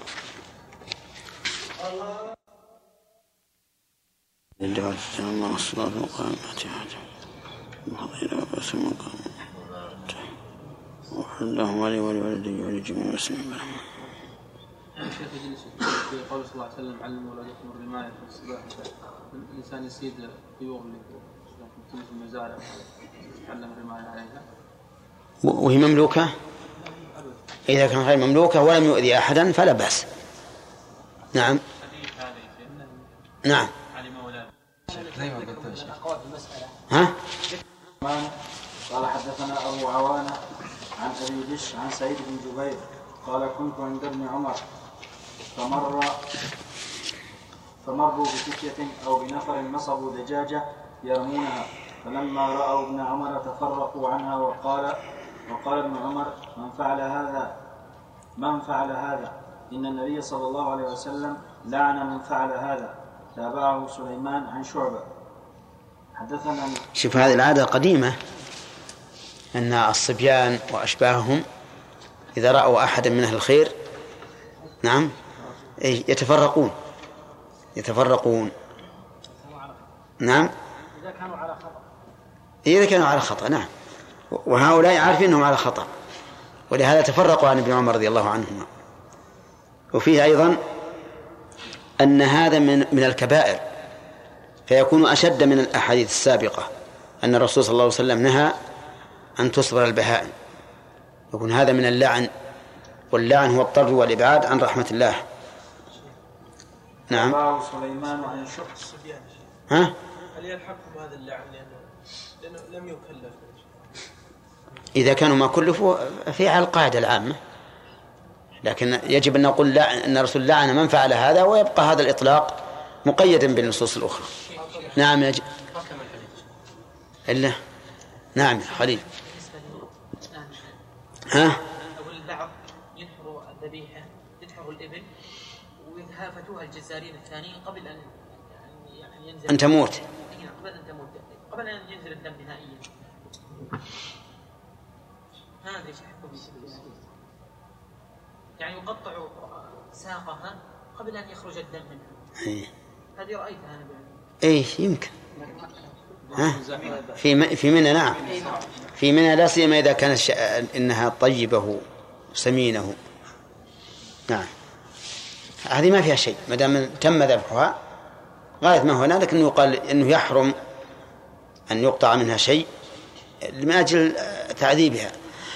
اللهم علي ولوالدي ولجميع المسلمين. الشيخ يجلس في قول صلى الله عليه وسلم علموا أولادكم الرماية في السباحة، الإنسان يصيد طيور في المزارع يتعلم الرماية عليها وهي مملوكة، إذا كان غير مملوكة ولم يؤذي أحدا فلا بأس. نعم نعم ها؟ قال حدثنا أبو عوانة عن أبي دش عن سعيد بن جبير قال كنت عند ابن عمر فمر فمروا بفتية أو بنفر نصبوا دجاجة يرمونها، فلما رأوا ابن عمر تفرقوا عنها وقال وقال ابن عمر من فعل هذا من فعل هذا إن النبي صلى الله عليه وسلم لعن من فعل هذا. تابعه سليمان عن شعبة. حدثنا شوف هذه العادة قديمة أن الصبيان وأشباههم إذا رأوا أحدا من أهل الخير نعم يتفرقون يتفرقون نعم إذا كانوا على خطأ إذا كانوا على خطأ نعم، وهؤلاء عارفين أنهم على خطأ، ولهذا تفرقوا عن ابن عمر رضي الله عنهما. وفيه أيضا أن هذا من من الكبائر، فيكون أشد من الأحاديث السابقة أن الرسول صلى الله عليه وسلم نهى أن تصبر البهائم، يكون هذا من اللعن، واللعن هو الطرد والإبعاد عن رحمة الله. نعم. سليمان عن شعبة. ها؟ هل يلحقهم هذا اللعن لأنه لأنه لم يكلف؟ إذا كانوا ما كلفوا في على القاعدة العامة، لكن يجب أن نقول لا أن الرسول لعن من فعل هذا، ويبقى هذا الإطلاق مقيدا بالنصوص الأخرى. نعم يجب. إلا نعم يا خليل. ها؟ أقول البعض ينحروا الذبيحة ينحروا الإبل ويتهافتوها الجزارين الثانيين قبل أن يعني ينزل أن تموت. قبل أن تموت قبل أن ينزل الدم نهائيا. هذا يحكم يعني يقطعوا ساقها قبل أن يخرج الدم منها. إيه. هذه رأيتها أنا بعيني. إيه يمكن. ها؟ في في منى نعم. في منى لا سيما إذا كانت ش... إنها طيبة سمينة. نعم. هذه ما فيها شيء ما دام تم ذبحها غاية ما هنالك إنه يقال إنه يحرم أن يقطع منها شيء من أجل تعذيبها.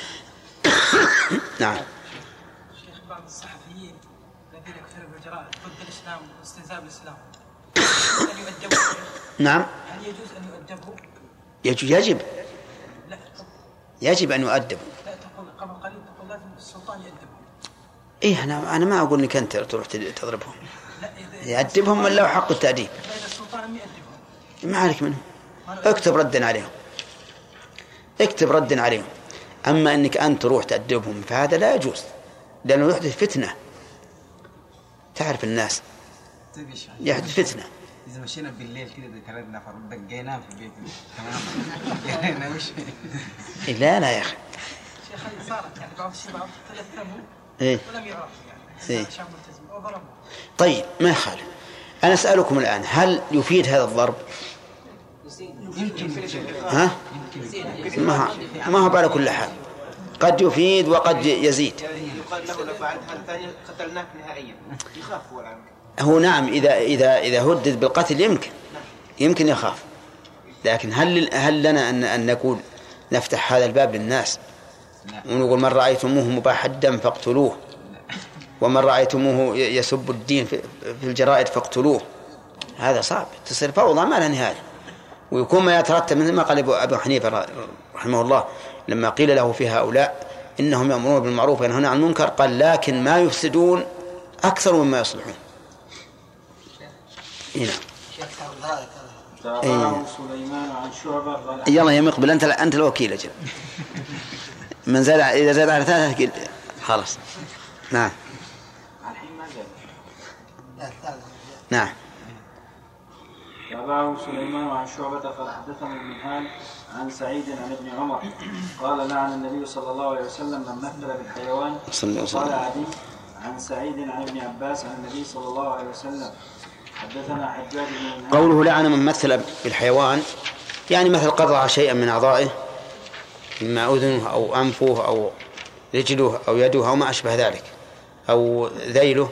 نعم. شيخ بعض الصحفيين الذين اقتربوا بالجرائم ضد الإسلام واستنزاف الإسلام هل يؤدبوا؟ نعم. هل يجوز أن يؤدبوا؟ يجب يجب لا يجب أن يؤدبوا. لا تقول قبل قليل تقول لازم السلطان يؤدبهم. إيه أنا أنا ما أقول إنك أنت تروح تضربهم، يأدبهم من له حق التأديب. إذا السلطان لم يؤدبهم ما عليك منهم، اكتب ردا عليهم، اكتب ردا عليهم. أما أنك أنت تروح تأدبهم فهذا لا يجوز، لأنه يحدث فتنة. تعرف الناس يحدث فتنة. إذا مشينا بالليل كذا ثلاث نفر بقيناهم في البيت تمام مش لا لا يا أخي شيخ هذه صارت يعني بعض الشباب تلثموا إيه؟ ولم يعرف يعني إيه؟ شاب ملتزم وضربوا. طيب ما يخالف. أنا أسألكم الآن هل يفيد هذا الضرب؟ ها؟ ما ما هو على كل حال، قد يفيد وقد يزيد. يقال له لو فعلت هذا الثاني قتلناك نهائيا، يخاف هو الآن. هو نعم إذا إذا إذا هدد بالقتل يمكن يمكن يخاف، لكن هل هل لنا أن أن نقول نفتح هذا الباب للناس ونقول من رأيتموه مباح الدم فاقتلوه، ومن رأيتموه يسب الدين في الجرائد فاقتلوه؟ هذا صعب، تصير فوضى ما لها نهاية، ويكون ما يترتب مثل ما قال أبو حنيفة رحمه الله لما قيل له في هؤلاء إنهم يأمرون بالمعروف وينهون عن المنكر، قال لكن ما يفسدون أكثر مما يصلحون. هنا تابعه سليمان عن شعبة قال يلا يا مقبل أنت أنت الوكيل أجل من زاد إذا زاد على ثلاثة خلاص. نعم الحين ما زاد. نعم. تابعه سليمان عن شعبة قال حدثنا المنهال عن سعيد عن ابن عمر قال لعن النبي صلى الله عليه وسلم من مثل بالحيوان. قال عدي عن سعيد عن ابن عباس عن النبي صلى الله عليه وسلم حدثنا حجاج بن قوله لعن من مثل بالحيوان يعني مثل قطع شيئا من أعضائه إما أذنه أو أنفه أو رجله أو يده أو ما أشبه ذلك أو ذيله،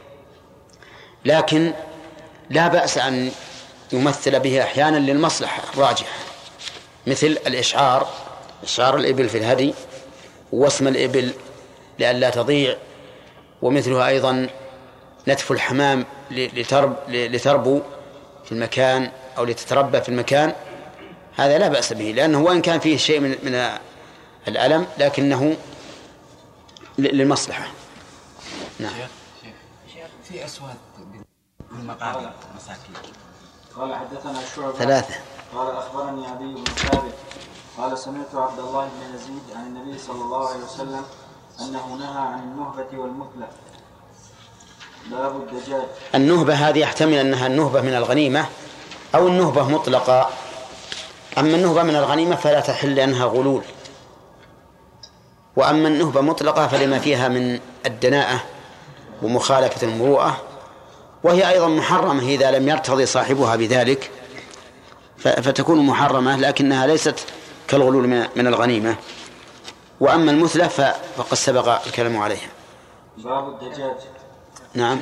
لكن لا بأس أن يمثل به أحيانا للمصلحة الراجحة، مثل الإشعار، إشعار الإبل في الهدي واسم الإبل لئلا تضيع، ومثلها أيضا نتف الحمام لترب لتربو في المكان أو لتتربى في المكان، هذا لا بأس به لأنه وإن كان فيه شيء من من الألم لكنه للمصلحة. نعم. في أسود بالمقابر مساكين. قال حدثنا شعبة ثلاثة. قال أخبرني عدي بن ثابت قال سمعت عبد الله بن يزيد عن النبي صلى الله عليه وسلم أنه نهى عن النهبة والمثلة. باب الدجاج. النهبة هذه يحتمل أنها النهبة من الغنيمة أو النهبة مطلقة، أما النهبة من الغنيمة فلا تحل لأنها غلول، وأما النهبة مطلقة فلما فيها من الدناءة ومخالفة المروءة، وهي أيضا محرمة إذا لم يرتضي صاحبها بذلك فتكون محرمة، لكنها ليست كالغلول من الغنيمة. وأما المثلة فقد سبق الكلام عليها. باب الدجاج. نعم.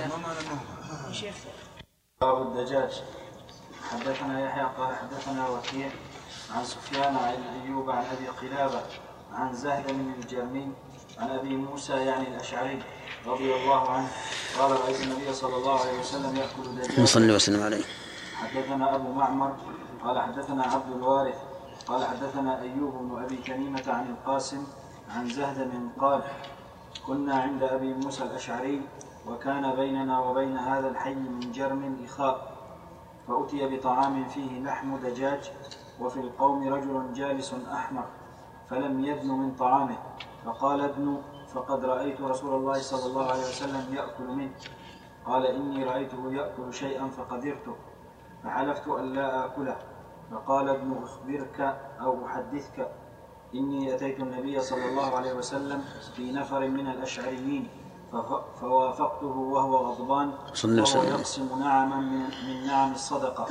باب الدجاج. حدثنا يحيى قال حدثنا وكيع عن سفيان عن أيوب عن أبي قلابة عن زهد بن الجرمي عن أبي موسى يعني الأشعري رضي الله عنه قال رأيت النبي صلى الله عليه وسلم يأكل دجاجا. صلى وسلم عليه. حدثنا أبو معمر قال حدثنا عبد الوارث قال حدثنا أيوب بن أبي تميمة عن القاسم عن زهد من قال كنا عند أبي موسى الأشعري وكان بيننا وبين هذا الحي من جرم إخاء، فأتي بطعام فيه لحم دجاج وفي القوم رجل جالس أحمر فلم يدن من طعامه، فقال ادن فقد رأيت رسول الله صلى الله عليه وسلم يأكل منه. قال إني رأيته يأكل شيئا فقدرته فحلفت أن لا آكله، فقال ابن أخبرك أو أحدثك إني أتيت النبي صلى الله عليه وسلم في نفر من الأشعريين فوافقته وهو غضبان وهو يقسم نعما من نعم الصدقة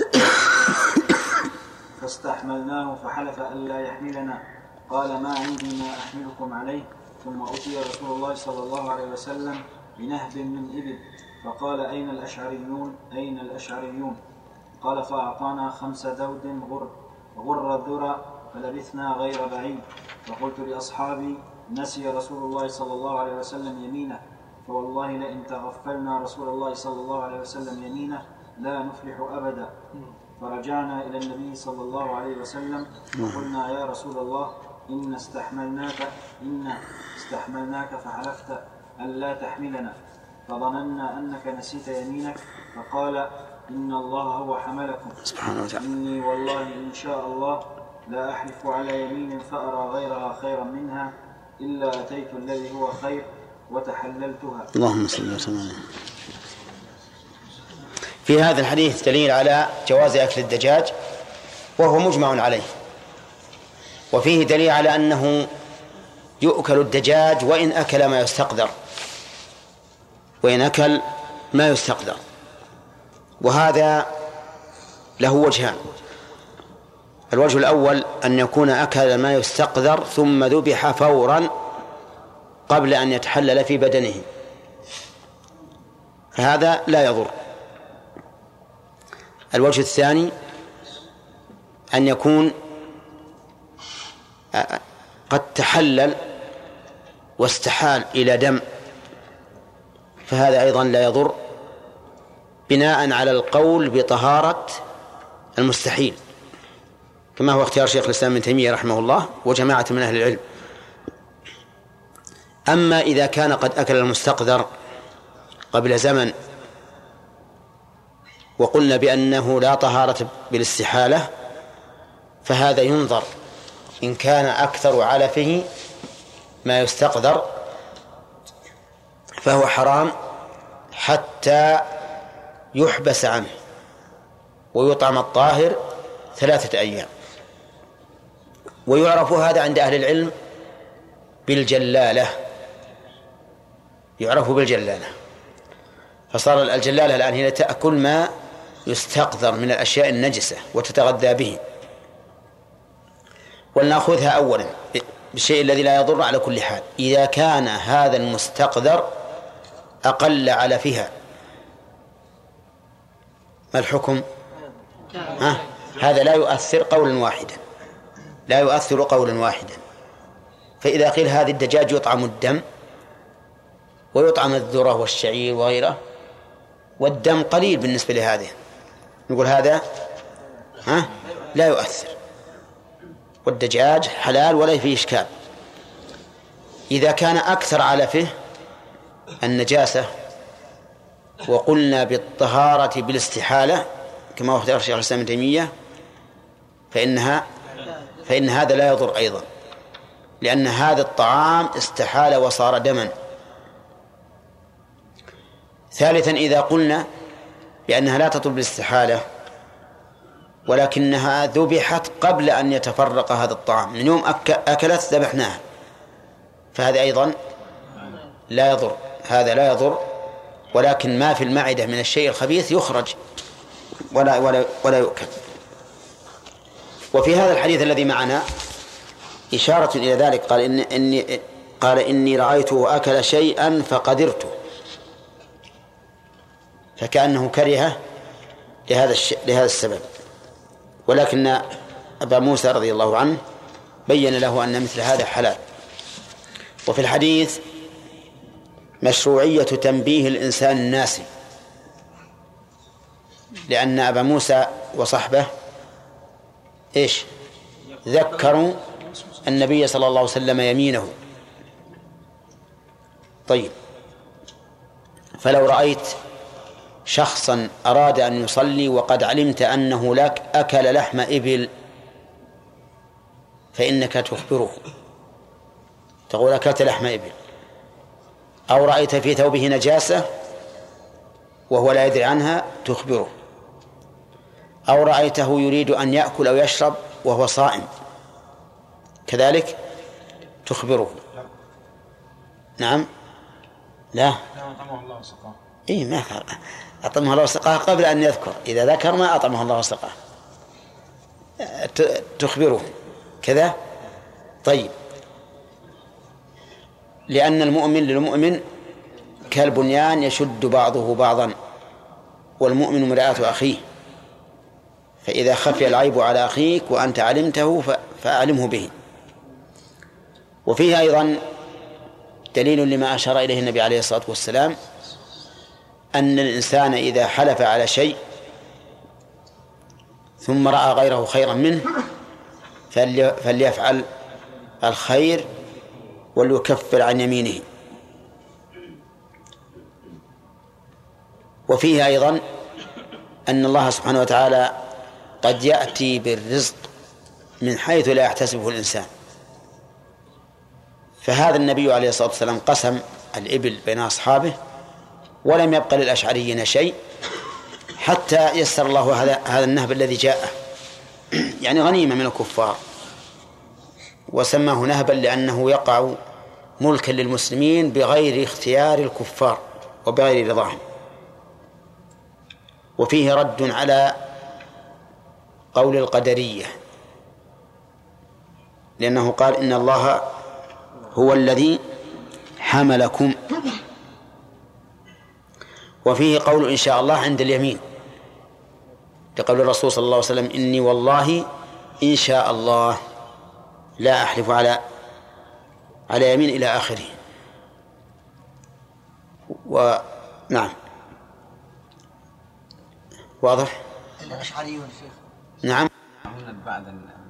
فاستحملناه فحلف ألا يحملنا. قال ما عندي ما أحملكم عليه. ثم أتي رسول الله صلى الله عليه وسلم بنهب من إبل فقال أين الأشعريون أين الأشعريون؟ قال فأعطانا خمس دود غر غر الذرى فلبثنا غير بعيد. فقلت لأصحابي نسي رسول الله صلى الله عليه وسلم يمينه، فوالله لئن تغفلنا رسول الله صلى الله عليه وسلم يمينه لا نفلح أبدا. فرجعنا إلى النبي صلى الله عليه وسلم وقلنا يا رسول الله إن استحملناك إن استحملناك فحلفت ألا تحملنا، فظننا أنك نسيت يمينك. فقال إن الله هو حملكم. إني والله إن شاء الله لا أحلف على يمين فأرى غيرها خيرا منها إلا أتيت الذي هو خير وتحللتها. اللهم صل وسلم. في هذا الحديث دليل على جواز أكل الدجاج وهو مجمع عليه، وفيه دليل على أنه يؤكل الدجاج وإن أكل ما يستقدر وإن أكل ما يستقدر وهذا له وجهان. الوجه الأول أن يكون أكل ما يستقدر ثم ذبح فورا قبل أن يتحلل في بدنه، فهذا لا يضر. الوجه الثاني أن يكون قد تحلل واستحال إلى دم، فهذا أيضا لا يضر، بناء على القول بطهارة المستحيل كما هو اختيار شيخ الإسلام ابن تيمية رحمه الله وجماعة من أهل العلم. أما إذا كان قد أكل المستقدر قبل زمن وقلنا بأنه لا طهارة بالاستحالة، فهذا ينظر إن كان أكثر علفه ما يستقدر فهو حرام حتى يحبس عنه ويطعم الطاهر ثلاثة أيام. ويعرف هذا عند أهل العلم بالجلالة، يعرف بالجلالة، فصار الجلالة الآن هي تأكل ما يستقذر من الأشياء النجسة وتتغذى به. ولنأخذها أولا بالشيء الذي لا يضر على كل حال. إذا كان هذا المستقذر أقل علفها ما الحكم؟ ها؟ هذا لا يؤثر قولا واحدا، لا يؤثر قولا واحدا. فإذا قيل هذه الدجاج يطعم الدم ويطعم الذرة والشعير وغيره والدم قليل بالنسبة لهذه، نقول هذا ها لا يؤثر، والدجاج حلال ولا فيه إشكال. إذا كان أكثر علفه النجاسة وقلنا بالطهارة بالاستحالة كما هو اختيار شيخ الإسلام ابن تيمية، فإنها فإن هذا لا يضر أيضا، لأن هذا الطعام استحال وصار دما. ثالثا إذا قلنا بأنها لا تطلب بالاستحالة ولكنها ذبحت قبل أن يتفرق هذا الطعام، من يوم أكلت ذبحناها، فهذا أيضا لا يضر، هذا لا يضر، ولكن ما في المعدة من الشيء الخبيث يخرج ولا ولا ولا يؤكل. وفي هذا الحديث الذي معنا إشارة إلى ذلك، قال إن إني قال إني رأيته أكل شيئا فقدرته، فكأنه كره لهذا لهذا السبب. ولكن أبا موسى رضي الله عنه بين له أن مثل هذا حلال. وفي الحديث مشروعية تنبيه الإنسان الناسي، لأن أبا موسى وصحبه إيش ذكروا النبي صلى الله عليه وسلم يمينه. طيب، فلو رأيت شخصا أراد أن يصلي وقد علمت أنه لك أكل لحم إبل فإنك تخبره، تقول أكلت لحم إبل. أو رأيت في ثوبه نجاسة وهو لا يدري عنها تخبره. أو رأيته يريد أن يأكل أو يشرب وهو صائم كذلك تخبره. نعم لا إيه ما أطعمه الله وسقاه قبل أن يذكر، إذا ذكر ما أطعمه الله وسقاه تخبره كذا. طيب، لأن المؤمن للمؤمن كالبنيان يشد بعضه بعضا والمؤمن مرآة أخيه، فإذا خفي العيب على أخيك وأنت علمته فأعلمه به. وفيه أيضا دليل لما أشار إليه النبي عليه الصلاة والسلام أن الإنسان إذا حلف على شيء ثم رأى غيره خيرا منه فليفعل الخير وليكفر عن يمينه. وفيه أيضا أن الله سبحانه وتعالى قد يأتي بالرزق من حيث لا يحتسبه الإنسان، فهذا النبي عليه الصلاة والسلام قسم الإبل بين أصحابه ولم يبق للأشعريين شيء حتى يسر الله هذا هذا النهب الذي جاء، يعني غنيمة من الكفار، وسماه نهبا لأنه يقع ملكا للمسلمين بغير اختيار الكفار وبغير رضاهم. وفيه رد على قول القدرية، لأنه قال إن الله هو الذي حملكم. وفيه قول إن شاء الله عند اليمين، لقول الرسول صلى الله عليه وسلم إني والله إن شاء الله لا أحلف على على يمين إلى آخره. ونعم واضح. الأشعريون شيخ. نعم. بعض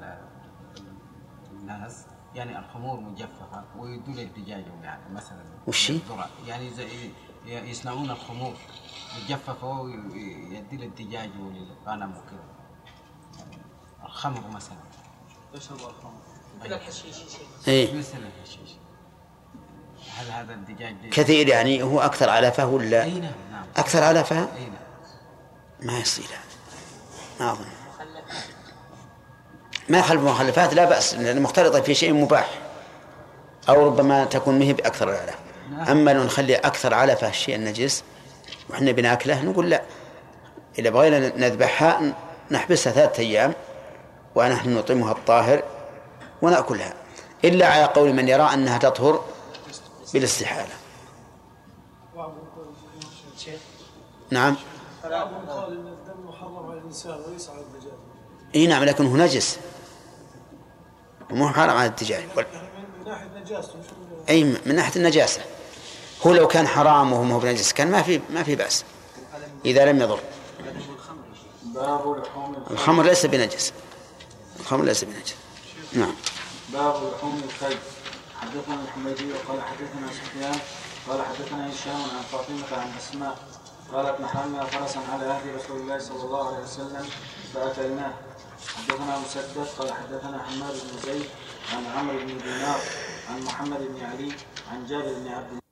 الناس يعني الخمور مجففة ويدوا الدجاج يعني مثلا. وش؟ يعني زي يصنعون الخمور مجففة ويدوا الدجاج وللغنم وكذا. الخمر مثلا. يشرب الخمر. مثل الحشيش. إيه. مثل الحشيش. هل هذا الدجاج كثير يعني هو أكثر علفة ولا؟ أي نعم. نعم. أكثر علفة؟ أي نعم. ما يصير ما أظن. ما خلف مخلفات لا بأس، لأن مختلطة في شيء مباح، أو ربما تكون مهب أكثر العلف. أما لو نخلي أكثر علفة الشيء النجس وإحنا بناكله نقول لا، إذا بغينا نذبحها نحبسها ثلاثة أيام ونحن نطعمها الطاهر ونأكلها، إلا على قول من يرى أنها تطهر بالاستحالة. نعم. قال إن الدم محرم على الإنسان وليس على الدجاج. إيه نعم، لكن هو نجس ومو حرام على الدجاج. من ناحية نجاسته. أي من ناحية النجاسة. هو لو كان حرام وهو مو بنجس كان ما في ما في بأس إذا لم يضر. باب لحوم الخمر ليس بنجس. الخمر ليس بنجس. نعم. باب لحوم الكلب. حدثنا الحميدي قال حدثنا سفيان قال حدثنا هشام عن فاطمة عن أسماء قالت نحرنا فرسا على عهد رسول الله صلى الله عليه وسلم فأكلناه. حدثنا مسدد قال حدثنا حماد بن زيد عن عمرو بن دينار عن محمد بن علي عن جابر بن عبد الله